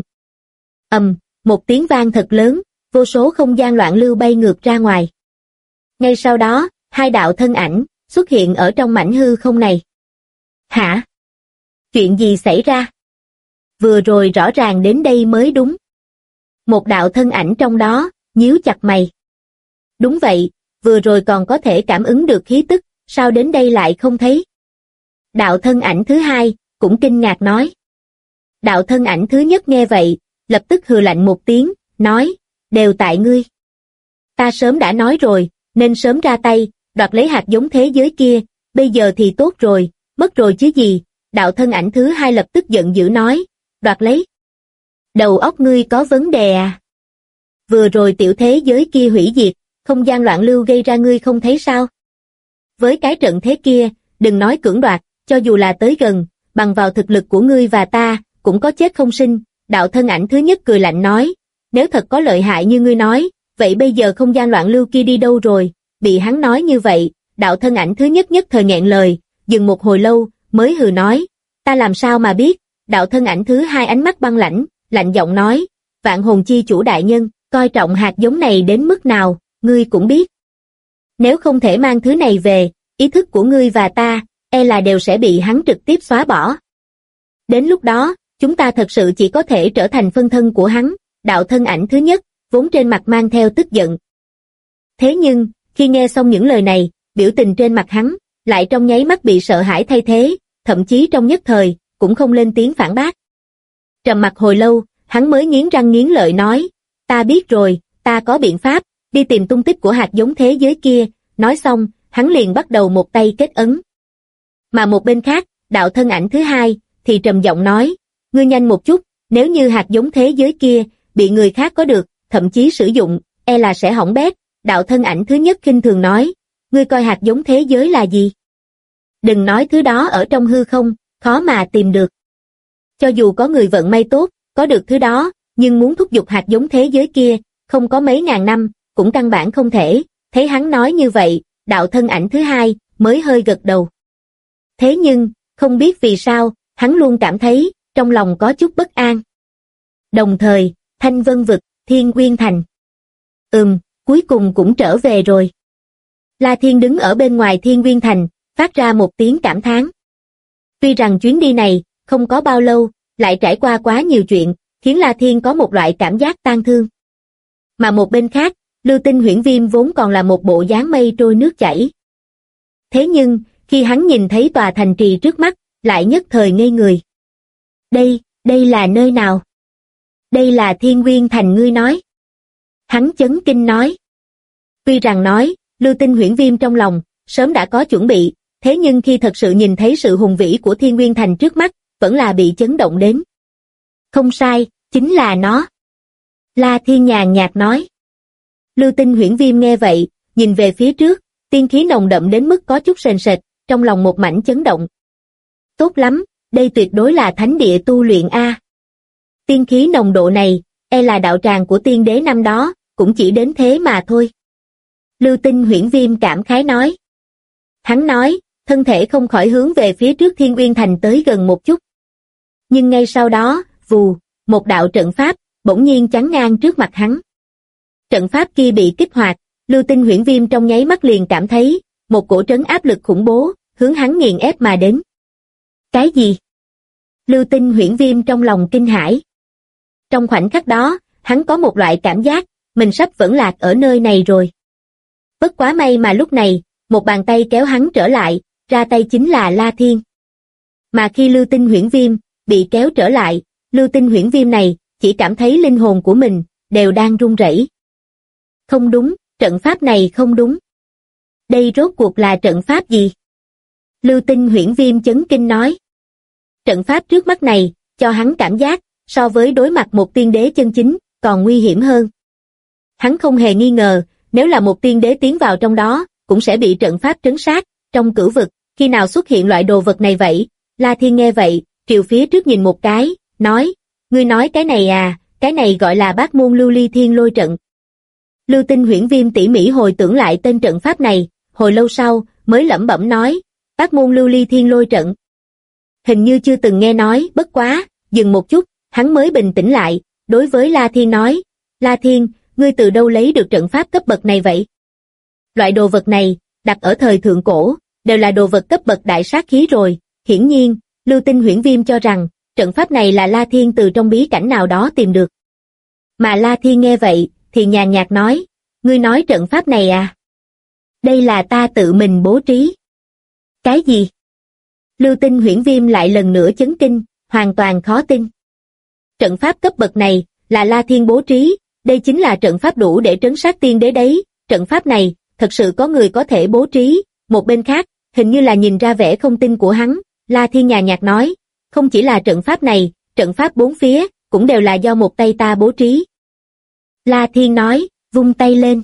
Một tiếng vang thật lớn, vô số không gian loạn lưu bay ngược ra ngoài. Ngay sau đó, hai đạo thân ảnh, xuất hiện ở trong mảnh hư không này. Hả? Chuyện gì xảy ra? Vừa rồi rõ ràng đến đây mới đúng. Một đạo thân ảnh trong đó, nhíu chặt mày. Đúng vậy, vừa rồi còn có thể cảm ứng được khí tức, sao đến đây lại không thấy? Đạo thân ảnh thứ hai, cũng kinh ngạc nói. Đạo thân ảnh thứ nhất nghe vậy, lập tức hừ lạnh một tiếng, nói, đều tại ngươi. Ta sớm đã nói rồi, nên sớm ra tay, đoạt lấy hạt giống thế giới kia, bây giờ thì tốt rồi, mất rồi chứ gì. Đạo thân ảnh thứ hai lập tức giận dữ nói, đoạt lấy. Đầu óc ngươi có vấn đề à? Vừa rồi tiểu thế giới kia hủy diệt, không gian loạn lưu gây ra ngươi không thấy sao? Với cái trận thế kia, đừng nói cưỡng đoạt, cho dù là tới gần, bằng vào thực lực của ngươi và ta, cũng có chết không sinh. Đạo thân ảnh thứ nhất cười lạnh nói, nếu thật có lợi hại như ngươi nói, vậy bây giờ không gian loạn lưu kia đi đâu rồi? Bị hắn nói như vậy, đạo thân ảnh thứ nhất nhất thời nghẹn lời, dừng một hồi lâu, mới hừ nói, ta làm sao mà biết. Đạo thân ảnh thứ hai ánh mắt băng lãnh, lạnh giọng nói, Vạn Hồn Chi Chủ đại nhân, coi trọng hạt giống này đến mức nào, ngươi cũng biết. Nếu không thể mang thứ này về, ý thức của ngươi và ta, e là đều sẽ bị hắn trực tiếp xóa bỏ. Đến lúc đó, chúng ta thật sự chỉ có thể trở thành phân thân của hắn. Đạo thân ảnh thứ nhất, vốn trên mặt mang theo tức giận. Thế nhưng, khi nghe xong những lời này, biểu tình trên mặt hắn, lại trong nháy mắt bị sợ hãi thay thế, thậm chí trong nhất thời, cũng không lên tiếng phản bác. Trầm mặc hồi lâu, hắn mới nghiến răng nghiến lợi nói, ta biết rồi, ta có biện pháp, đi tìm tung tích của hạt giống thế giới kia. Nói xong, hắn liền bắt đầu một tay kết ấn. Mà một bên khác, đạo thân ảnh thứ hai, thì trầm giọng nói, ngươi nhanh một chút, nếu như hạt giống thế giới kia, bị người khác có được, thậm chí sử dụng, e là sẽ hỏng bét. Đạo thân ảnh thứ nhất khinh thường nói, ngươi coi hạt giống thế giới là gì? Đừng nói thứ đó ở trong hư không, khó mà tìm được. Cho dù có người vận may tốt, có được thứ đó, nhưng muốn thúc giục hạt giống thế giới kia, không có mấy ngàn năm, cũng căn bản không thể. Thấy hắn nói như vậy, đạo thân ảnh thứ hai, mới hơi gật đầu. Thế nhưng, không biết vì sao, hắn luôn cảm thấy, trong lòng có chút bất an. Đồng thời, Thanh Vân Vực, Thiên Nguyên Thành. Cuối cùng cũng trở về rồi. La Thiên đứng ở bên ngoài Thiên Nguyên Thành, phát ra một tiếng cảm thán. Tuy rằng chuyến đi này, không có bao lâu, lại trải qua quá nhiều chuyện, khiến La Thiên có một loại cảm giác tang thương. Mà một bên khác, Lưu Tinh Huyễn Viêm vốn còn là một bộ dáng mây trôi nước chảy. Thế nhưng, khi hắn nhìn thấy tòa thành trì trước mắt, lại nhất thời ngây người. Đây là nơi nào? Đây là Thiên Nguyên Thành ngươi nói. Hắn chấn kinh nói. Tuy rằng nói, Lưu Tinh Huyễn Viêm trong lòng, sớm đã có chuẩn bị, thế nhưng khi thật sự nhìn thấy sự hùng vĩ của Thiên Nguyên Thành trước mắt, vẫn là bị chấn động đến. Không sai, chính là nó. La Thiên nhàn nhạt nói. Lưu Tinh Huyễn Viêm nghe vậy, nhìn về phía trước, tiên khí nồng đậm đến mức có chút sền sệt, trong lòng một mảnh chấn động. Tốt lắm, đây tuyệt đối là thánh địa tu luyện A. Tiên khí nồng độ này, e là đạo tràng của tiên đế năm đó, cũng chỉ đến thế mà thôi. Lưu Tinh Huyễn Viêm cảm khái nói. Hắn nói, thân thể không khỏi hướng về phía trước Thiên Nguyên Thành tới gần một chút. Nhưng ngay sau đó, vù, một đạo trận pháp, bỗng nhiên chắn ngang trước mặt hắn. Trận pháp kia bị kích hoạt, Lưu Tinh Huyễn Viêm trong nháy mắt liền cảm thấy, một cổ trấn áp lực khủng bố, hướng hắn nghiền ép mà đến. Cái gì? Lưu Tinh Huyễn Viêm trong lòng kinh hãi. Trong khoảnh khắc đó, hắn có một loại cảm giác, mình sắp vẫn lạc ở nơi này rồi. Bất quá may mà lúc này, một bàn tay kéo hắn trở lại, ra tay chính là La Thiên. Mà khi Lưu Tinh Huyễn Viêm bị kéo trở lại, Lưu Tinh Huyễn Viêm này chỉ cảm thấy linh hồn của mình đều đang run rẩy. Không đúng, trận pháp này không đúng. Đây rốt cuộc là trận pháp gì? Lưu Tinh Huyễn Viêm chấn kinh nói. Trận pháp trước mắt này, cho hắn cảm giác, so với đối mặt một tiên đế chân chính, còn nguy hiểm hơn. Hắn không hề nghi ngờ, nếu là một tiên đế tiến vào trong đó, cũng sẽ bị trận pháp trấn sát. Trong cửu vực, khi nào xuất hiện loại đồ vật này vậy? La Thiên nghe vậy, triều phía trước nhìn một cái, nói, ngươi nói cái này à, cái này gọi là Bát Môn Lưu Ly Thiên Lôi Trận. Lưu Tinh Huyễn Viêm tỉ mỉ hồi tưởng lại tên trận pháp này, hồi lâu sau, mới lẩm bẩm nói, Bát Môn Lưu Ly Thiên Lôi Trận. Hình như chưa từng nghe nói, bất quá, dừng một chút, hắn mới bình tĩnh lại, đối với La Thiên nói, La Thiên, ngươi từ đâu lấy được trận pháp cấp bậc này vậy? Loại đồ vật này, đặt ở thời thượng cổ, đều là đồ vật cấp bậc đại sát khí rồi. Hiển nhiên, Lưu Tinh Huyễn Viêm cho rằng, trận pháp này là La Thiên từ trong bí cảnh nào đó tìm được. Mà La Thiên nghe vậy, thì nhàn nhạt nói, ngươi nói trận pháp này à? Đây là ta tự mình bố trí. Cái gì? Lưu Tinh Huyễn Viêm lại lần nữa chấn kinh, hoàn toàn khó tin. Trận pháp cấp bậc này, là La Thiên bố trí, đây chính là trận pháp đủ để trấn sát tiên đế đấy. Trận pháp này, thật sự có người có thể bố trí. Một bên khác, hình như là nhìn ra vẻ không tin của hắn, La Thiên nhàn nhạt nói, không chỉ là trận pháp này, trận pháp bốn phía, cũng đều là do một tay ta bố trí. La Thiên nói, vung tay lên.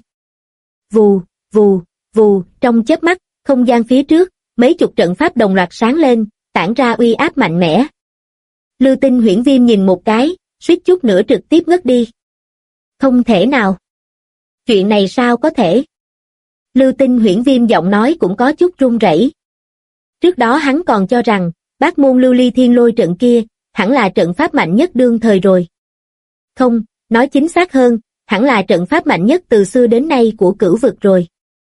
Vù, vù, vù, trong chớp mắt, không gian phía trước, mấy chục trận pháp đồng loạt sáng lên, tản ra uy áp mạnh mẽ. Lưu Tinh Huyễn Viêm nhìn một cái, suýt chút nữa trực tiếp ngất đi. Không thể nào. Chuyện này sao có thể? Lưu Tinh Huyễn Viêm giọng nói cũng có chút run rẩy. Trước đó hắn còn cho rằng, Bát Môn Lưu Ly Thiên Lôi Trận kia, hẳn là trận pháp mạnh nhất đương thời rồi. Không, nói chính xác hơn, hẳn là trận pháp mạnh nhất từ xưa đến nay của Cửu vực rồi.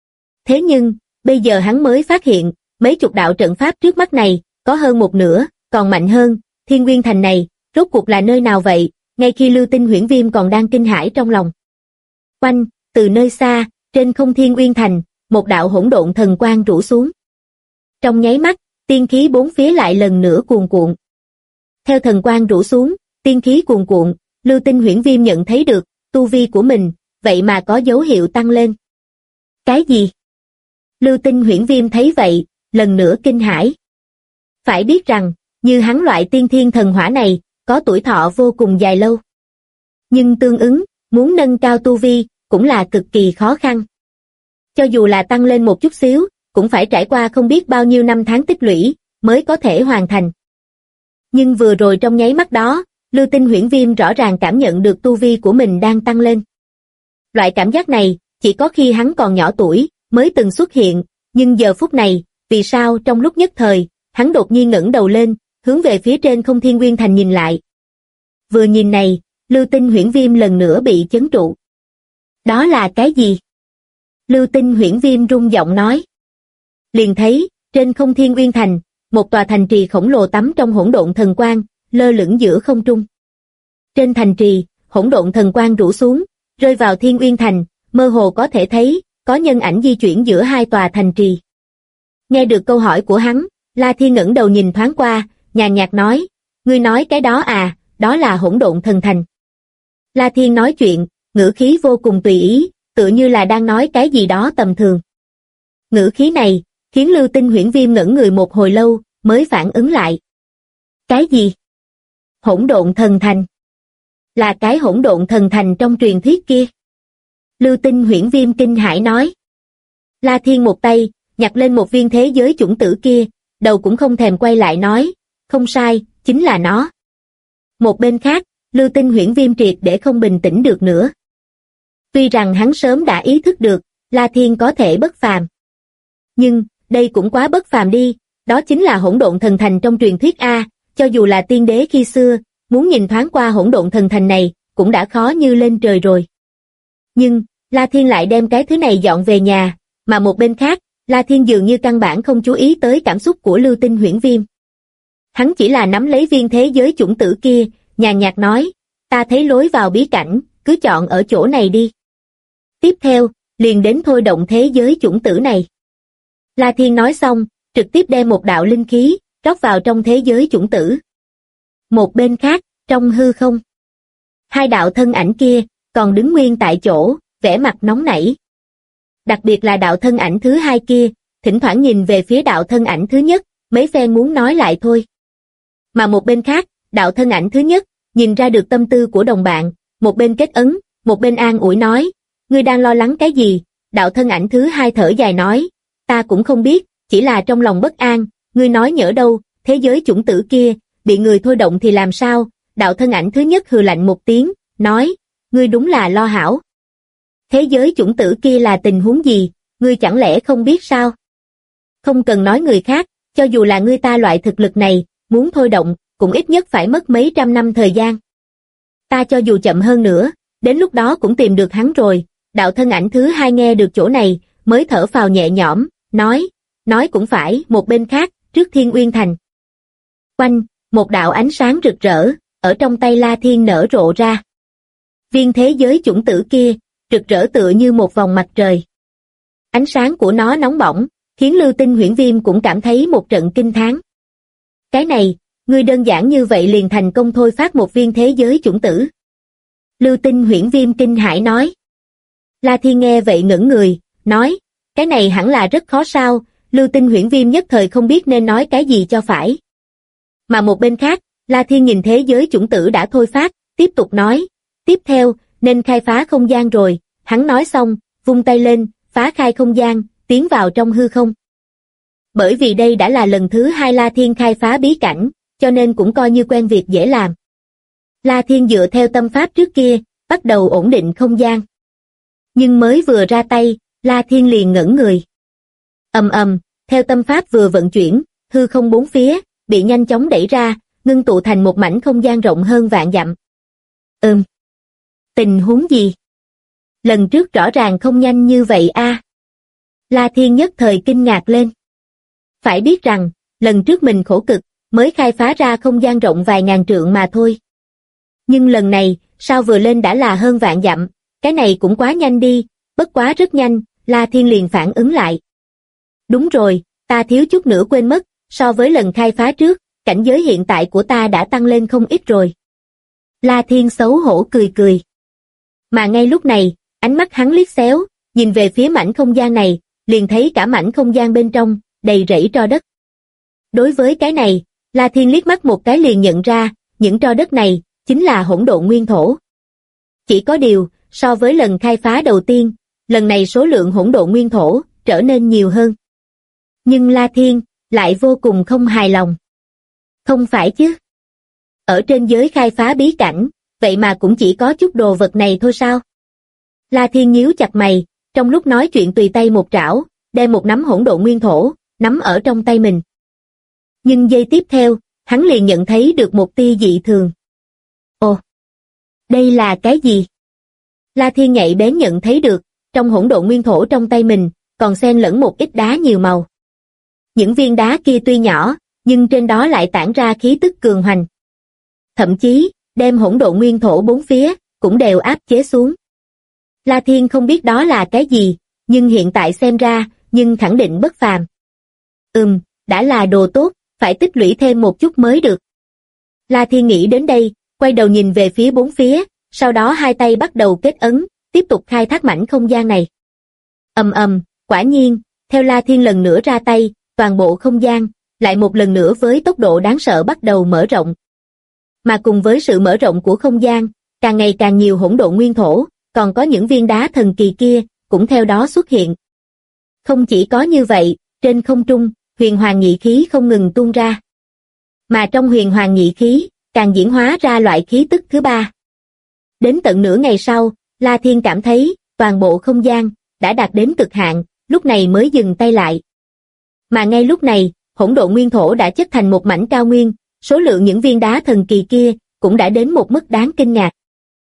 Thế nhưng, bây giờ hắn mới phát hiện, mấy chục đạo trận pháp trước mắt này, có hơn một nửa, còn mạnh hơn, Thiên Nguyên Thành này, rốt cuộc là nơi nào vậy? Ngay khi Lưu Tinh Huyễn Viêm còn đang kinh hãi trong lòng. Quanh, từ nơi xa, trên không Thiên Nguyên Thành, một đạo hỗn độn thần quang rủ xuống. Trong nháy mắt, tiên khí bốn phía lại lần nữa cuồn cuộn. Theo thần quang rủ xuống, tiên khí cuồn cuộn, Lưu Tinh Huyễn Viêm nhận thấy được, tu vi của mình, vậy mà có dấu hiệu tăng lên. Cái gì? Lưu Tinh Huyễn Viêm thấy vậy, lần nữa kinh hãi. Phải biết rằng, như hắn loại tiên thiên thần hỏa này, có tuổi thọ vô cùng dài lâu. Nhưng tương ứng, muốn nâng cao tu vi, cũng là cực kỳ khó khăn. Cho dù là tăng lên một chút xíu, cũng phải trải qua không biết bao nhiêu năm tháng tích lũy, mới có thể hoàn thành. Nhưng vừa rồi trong nháy mắt đó, Lưu Tinh Huyễn Viêm rõ ràng cảm nhận được tu vi của mình đang tăng lên. Loại cảm giác này, chỉ có khi hắn còn nhỏ tuổi, mới từng xuất hiện, nhưng giờ phút này, vì sao trong lúc nhất thời, hắn đột nhiên ngẩng đầu lên, hướng về phía trên không Thiên Nguyên Thành nhìn lại. Vừa nhìn này, Lưu Tinh Huyễn Viêm lần nữa bị chấn trụ. Đó là cái gì? Lưu Tinh Huyễn Viêm rung giọng nói. Liền thấy, trên không Thiên Nguyên Thành, một tòa thành trì khổng lồ tắm trong hỗn độn thần quang, lơ lửng giữa không trung. Trên thành trì, hỗn độn thần quang rủ xuống, rơi vào Thiên Nguyên Thành, mơ hồ có thể thấy, có nhân ảnh di chuyển giữa hai tòa thành trì. Nghe được câu hỏi của hắn, La Thiên ngẩng đầu nhìn thoáng qua, nhàn nhạt nói, ngươi nói cái đó à, đó là hỗn độn thần thành. La Thiên nói chuyện, ngữ khí vô cùng tùy ý, tựa như là đang nói cái gì đó tầm thường. Ngữ khí này, khiến Lưu Tinh Huyễn Viêm ngẩn người một hồi lâu, mới phản ứng lại. Cái gì? Hỗn độn thần thành. Là cái hỗn độn thần thành trong truyền thuyết kia. Lưu Tinh Huyễn Viêm kinh hãi nói. La Thiên một tay, nhặt lên một viên thế giới chủng tử kia, đầu cũng không thèm quay lại nói, không sai, chính là nó. Một bên khác, Lưu Tinh Huyễn Viêm triệt để không bình tĩnh được nữa. Tuy rằng hắn sớm đã ý thức được, La Thiên có thể bất phàm. Nhưng, đây cũng quá bất phàm đi, đó chính là hỗn độn thần thành trong truyền thuyết A, cho dù là tiên đế khi xưa, muốn nhìn thoáng qua hỗn độn thần thành này, cũng đã khó như lên trời rồi. Nhưng, La Thiên lại đem cái thứ này dọn về nhà, mà một bên khác, La Thiên dường như căn bản không chú ý tới cảm xúc của Lưu Tinh Huyễn Viêm. Hắn chỉ là nắm lấy viên thế giới chủng tử kia, nhàn nhạt nói, ta thấy lối vào bí cảnh, cứ chọn ở chỗ này đi. Tiếp theo, liền đến thôi động thế giới chủng tử này. La Thiên nói xong, trực tiếp đem một đạo linh khí, rót vào trong thế giới chủng tử. Một bên khác, trong hư không. Hai đạo thân ảnh kia, còn đứng nguyên tại chỗ, vẻ mặt nóng nảy. Đặc biệt là đạo thân ảnh thứ hai kia, thỉnh thoảng nhìn về phía đạo thân ảnh thứ nhất, mấy phen muốn nói lại thôi. Mà một bên khác, đạo thân ảnh thứ nhất, nhìn ra được tâm tư của đồng bạn, một bên kết ấn, một bên an ủi nói, ngươi đang lo lắng cái gì? Đạo thân ảnh thứ hai thở dài nói, ta cũng không biết, chỉ là trong lòng bất an, ngươi nói nhỡ đâu, thế giới chủng tử kia, bị người thôi động thì làm sao? Đạo thân ảnh thứ nhất hừ lạnh một tiếng, nói, ngươi đúng là lo hảo. Thế giới chủng tử kia là tình huống gì, ngươi chẳng lẽ không biết sao? Không cần nói người khác, cho dù là ngươi ta loại thực lực này, muốn thôi động, cũng ít nhất phải mất mấy trăm năm thời gian. Ta cho dù chậm hơn nữa, đến lúc đó cũng tìm được hắn rồi. Đạo thân ảnh thứ hai nghe được chỗ này, mới thở phào nhẹ nhõm, nói cũng phải, một bên khác, trước Thiên Uyên Thành. Quanh, một đạo ánh sáng rực rỡ, ở trong tay La Thiên nở rộ ra. Viên thế giới chủng tử kia, rực rỡ tựa như một vòng mặt trời. Ánh sáng của nó nóng bỏng, khiến Lưu Tinh Huyễn Viêm cũng cảm thấy một trận kinh thán. Cái này, ngươi đơn giản như vậy liền thành công thôi phát một viên thế giới chủng tử. Lưu Tinh Huyễn Viêm kinh hãi nói. La Thiên nghe vậy ngẩn người, nói, cái này hẳn là rất khó sao, Lưu Tinh Huyễn Viêm nhất thời không biết nên nói cái gì cho phải. Mà một bên khác, La Thiên nhìn thế giới chủng tử đã thôi phát, tiếp tục nói, tiếp theo, nên khai phá không gian rồi, hắn nói xong, vung tay lên, phá khai không gian, tiến vào trong hư không. Bởi vì đây đã là lần thứ hai La Thiên khai phá bí cảnh, cho nên cũng coi như quen việc dễ làm. La Thiên dựa theo tâm pháp trước kia, bắt đầu ổn định không gian. Nhưng mới vừa ra tay, La Thiên liền ngẩn người. Ầm, theo tâm pháp vừa vận chuyển, hư không bốn phía, bị nhanh chóng đẩy ra, ngưng tụ thành một mảnh không gian rộng hơn vạn dặm. Tình huống gì? Lần trước rõ ràng không nhanh như vậy a. La Thiên nhất thời kinh ngạc lên. Phải biết rằng, lần trước mình khổ cực, mới khai phá ra không gian rộng vài ngàn trượng mà thôi. Nhưng lần này, sao vừa lên đã là hơn vạn dặm, cái này cũng quá nhanh đi, bất quá rất nhanh, La Thiên liền phản ứng lại. Đúng rồi, ta thiếu chút nữa quên mất, so với lần khai phá trước, cảnh giới hiện tại của ta đã tăng lên không ít rồi. La Thiên xấu hổ cười cười. Mà ngay lúc này, ánh mắt hắn liếc xéo, nhìn về phía mảnh không gian này, liền thấy cả mảnh không gian bên trong, đầy rẫy tro đất. Đối với cái này, La Thiên liếc mắt một cái liền nhận ra, những tro đất này, chính là hỗn độn nguyên thổ. Chỉ có điều, so với lần khai phá đầu tiên, lần này số lượng hỗn độn nguyên thổ, trở nên nhiều hơn. Nhưng La Thiên, lại vô cùng không hài lòng. Không phải chứ? Ở trên giới khai phá bí cảnh, vậy mà cũng chỉ có chút đồ vật này thôi sao? La Thiên nhíu chặt mày, trong lúc nói chuyện tùy tay một trảo, đem một nắm hỗn độn nguyên thổ, nắm ở trong tay mình. Nhưng giây tiếp theo, hắn liền nhận thấy được một tia dị thường. Ồ! Đây là cái gì? La Thiên nhạy bén nhận thấy được, trong hỗn độn nguyên thổ trong tay mình, còn xen lẫn một ít đá nhiều màu. Những viên đá kia tuy nhỏ, nhưng trên đó lại tản ra khí tức cường hoành. Thậm chí, đem hỗn độn nguyên thổ bốn phía, cũng đều áp chế xuống. La Thiên không biết đó là cái gì, nhưng hiện tại xem ra, nhưng khẳng định bất phàm. Đã là đồ tốt, phải tích lũy thêm một chút mới được. La Thiên nghĩ đến đây, quay đầu nhìn về phía bốn phía, sau đó hai tay bắt đầu kết ấn, tiếp tục khai thác mảnh không gian này. Quả nhiên, theo La Thiên lần nữa ra tay, toàn bộ không gian, lại một lần nữa với tốc độ đáng sợ bắt đầu mở rộng. Mà cùng với sự mở rộng của không gian, càng ngày càng nhiều hỗn độn nguyên thổ, còn có những viên đá thần kỳ kia, cũng theo đó xuất hiện. Không chỉ có như vậy, trên không trung, huyền hoàng nhị khí không ngừng tuôn ra. Mà trong huyền hoàng nhị khí, càng diễn hóa ra loại khí tức thứ ba. Đến tận nửa ngày sau, La Thiên cảm thấy, toàn bộ không gian, đã đạt đến cực hạn, lúc này mới dừng tay lại. Mà ngay lúc này, hỗn độn nguyên thổ đã chất thành một mảnh cao nguyên, số lượng những viên đá thần kỳ kia, cũng đã đến một mức đáng kinh ngạc.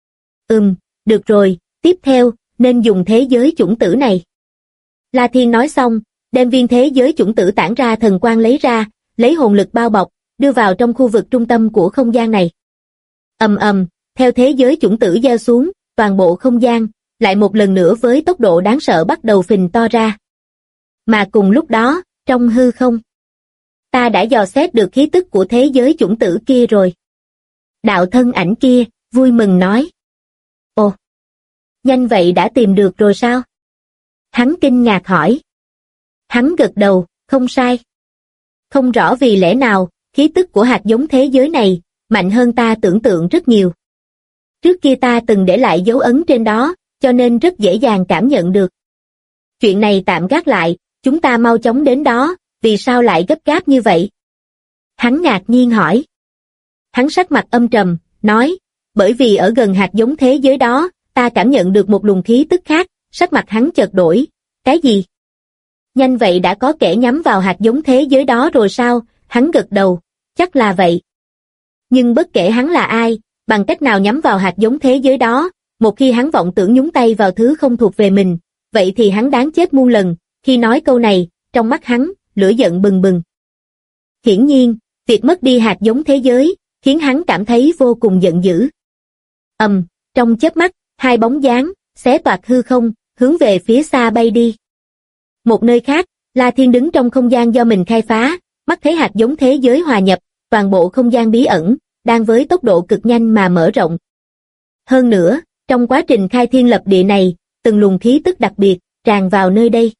Được rồi, tiếp theo, nên dùng thế giới chủng tử này. La Thiên nói xong, đem viên thế giới chủng tử tản ra thần quang lấy ra, lấy hồn lực bao bọc, đưa vào trong khu vực trung tâm của không gian này. Theo thế giới chủng tử gieo xuống, toàn bộ không gian, lại một lần nữa với tốc độ đáng sợ bắt đầu phình to ra. Mà cùng lúc đó, trong hư không, ta đã dò xét được khí tức của thế giới chủng tử kia rồi. Đạo thân ảnh kia, vui mừng nói. Ồ, nhanh vậy đã tìm được rồi sao? Hắn kinh ngạc hỏi. Hắn gật đầu, không sai. Không rõ vì lẽ nào, khí tức của hạt giống thế giới này, mạnh hơn ta tưởng tượng rất nhiều. Trước kia ta từng để lại dấu ấn trên đó, cho nên rất dễ dàng cảm nhận được. Chuyện này tạm gác lại, chúng ta mau chóng đến đó, vì sao lại gấp gáp như vậy? Hắn ngạc nhiên hỏi. Hắn sắc mặt âm trầm, nói, bởi vì ở gần hạt giống thế giới đó, ta cảm nhận được một luồng khí tức khác, sắc mặt hắn chợt đổi. Cái gì? Nhanh vậy đã có kẻ nhắm vào hạt giống thế giới đó rồi sao? Hắn gật đầu, chắc là vậy. Nhưng bất kể hắn là ai, bằng cách nào nhắm vào hạt giống thế giới đó, một khi hắn vọng tưởng nhúng tay vào thứ không thuộc về mình, vậy thì hắn đáng chết muôn lần. Khi nói câu này, trong mắt hắn, lửa giận bừng bừng. Hiển nhiên, việc mất đi hạt giống thế giới, khiến hắn cảm thấy vô cùng giận dữ. Trong chớp mắt, hai bóng dáng, xé toạc hư không, hướng về phía xa bay đi. Một nơi khác, La Thiên đứng trong không gian do mình khai phá, mắt thấy hạt giống thế giới hòa nhập, toàn bộ không gian bí ẩn, đang với tốc độ cực nhanh mà mở rộng. Hơn nữa, trong quá trình khai thiên lập địa này, từng luồng khí tức đặc biệt, tràn vào nơi đây.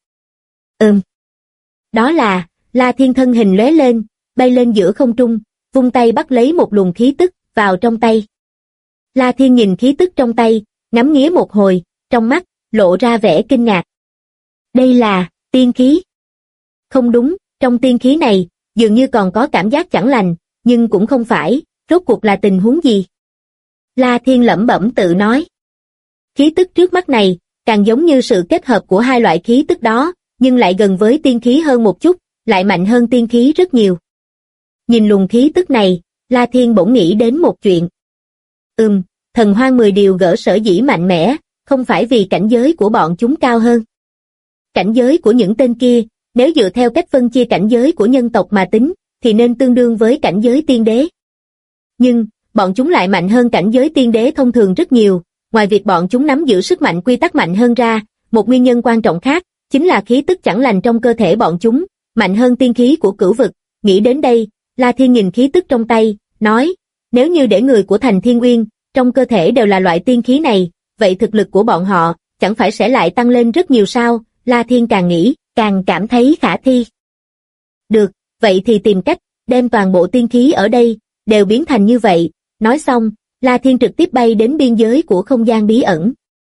Đó là, La Thiên thân hình lóe lên, bay lên giữa không trung, vung tay bắt lấy một luồng khí tức, vào trong tay. La Thiên nhìn khí tức trong tay, ngắm nghía một hồi, trong mắt, lộ ra vẻ kinh ngạc. Đây là, tiên khí. Không đúng, trong tiên khí này, dường như còn có cảm giác chẳng lành, nhưng cũng không phải, rốt cuộc là tình huống gì? La Thiên lẩm bẩm tự nói. Khí tức trước mắt này, càng giống như sự kết hợp của hai loại khí tức đó, nhưng lại gần với tiên khí hơn một chút, lại mạnh hơn tiên khí rất nhiều. Nhìn luồng khí tức này, La Thiên bỗng nghĩ đến một chuyện. Thần hoang 10 điều gỡ sở dĩ mạnh mẽ, không phải vì cảnh giới của bọn chúng cao hơn. Cảnh giới của những tên kia, nếu dựa theo cách phân chia cảnh giới của nhân tộc mà tính, thì nên tương đương với cảnh giới tiên đế. Nhưng, bọn chúng lại mạnh hơn cảnh giới tiên đế thông thường rất nhiều, ngoài việc bọn chúng nắm giữ sức mạnh quy tắc mạnh hơn ra, một nguyên nhân quan trọng khác, chính là khí tức chẳng lành trong cơ thể bọn chúng, mạnh hơn tiên khí của cửu vực. Nghĩ đến đây, La Thiên nhìn khí tức trong tay, nói, nếu như để người của thành Thiên Uyên, trong cơ thể đều là loại tiên khí này, vậy thực lực của bọn họ, chẳng phải sẽ lại tăng lên rất nhiều sao? La Thiên càng nghĩ, càng cảm thấy khả thi. Được, vậy thì tìm cách, đem toàn bộ tiên khí ở đây, đều biến thành như vậy. Nói xong, La Thiên trực tiếp bay đến biên giới của không gian bí ẩn.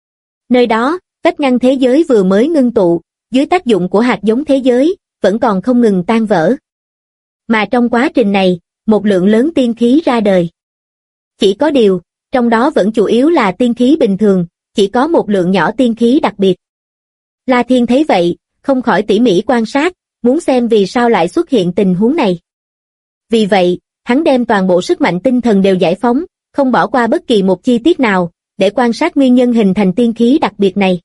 Nơi đó, vách ngăn thế giới vừa mới ngưng tụ, dưới tác dụng của hạt giống thế giới, vẫn còn không ngừng tan vỡ. Mà trong quá trình này, một lượng lớn tiên khí ra đời. Chỉ có điều, trong đó vẫn chủ yếu là tiên khí bình thường, chỉ có một lượng nhỏ tiên khí đặc biệt. La Thiên thấy vậy, không khỏi tỉ mỉ quan sát, muốn xem vì sao lại xuất hiện tình huống này. Vì vậy, hắn đem toàn bộ sức mạnh tinh thần đều giải phóng, không bỏ qua bất kỳ một chi tiết nào, để quan sát nguyên nhân hình thành tiên khí đặc biệt này.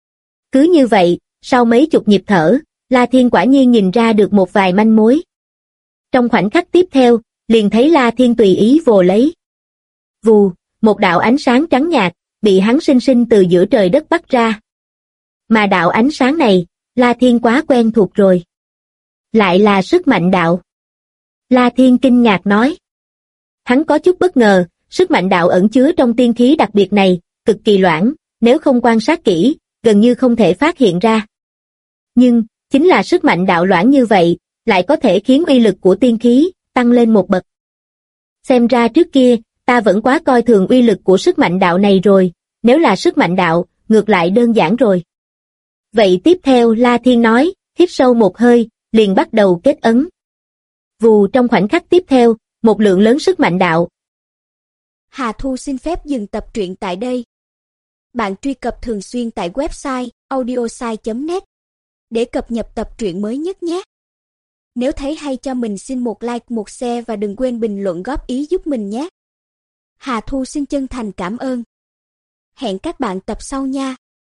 Cứ như vậy, sau mấy chục nhịp thở, La Thiên quả nhiên nhìn ra được một vài manh mối. Trong khoảnh khắc tiếp theo, liền thấy La Thiên tùy ý vồ lấy. Vù, một đạo ánh sáng trắng nhạt, bị hắn sinh sinh từ giữa trời đất bắt ra. Mà đạo ánh sáng này, La Thiên quá quen thuộc rồi. Lại là sức mạnh đạo. La Thiên kinh ngạc nói. Hắn có chút bất ngờ, sức mạnh đạo ẩn chứa trong tiên khí đặc biệt này, cực kỳ loãng, nếu không quan sát kỹ, gần như không thể phát hiện ra. Nhưng, chính là sức mạnh đạo loãng như vậy, lại có thể khiến uy lực của tiên khí tăng lên một bậc. Xem ra trước kia, ta vẫn quá coi thường uy lực của sức mạnh đạo này rồi, nếu là sức mạnh đạo, ngược lại đơn giản rồi. Vậy tiếp theo La Thiên nói, hít sâu một hơi, liền bắt đầu kết ấn. Vù, trong khoảnh khắc tiếp theo, một lượng lớn sức mạnh đạo. Hà Thu xin phép dừng tập truyện tại đây. Bạn truy cập thường xuyên tại website audiosai.net để cập nhật tập truyện mới nhất nhé. Nếu thấy hay cho mình xin một like, một share và đừng quên bình luận góp ý giúp mình nhé. Hà Thu xin chân thành cảm ơn. Hẹn các bạn tập sau nha.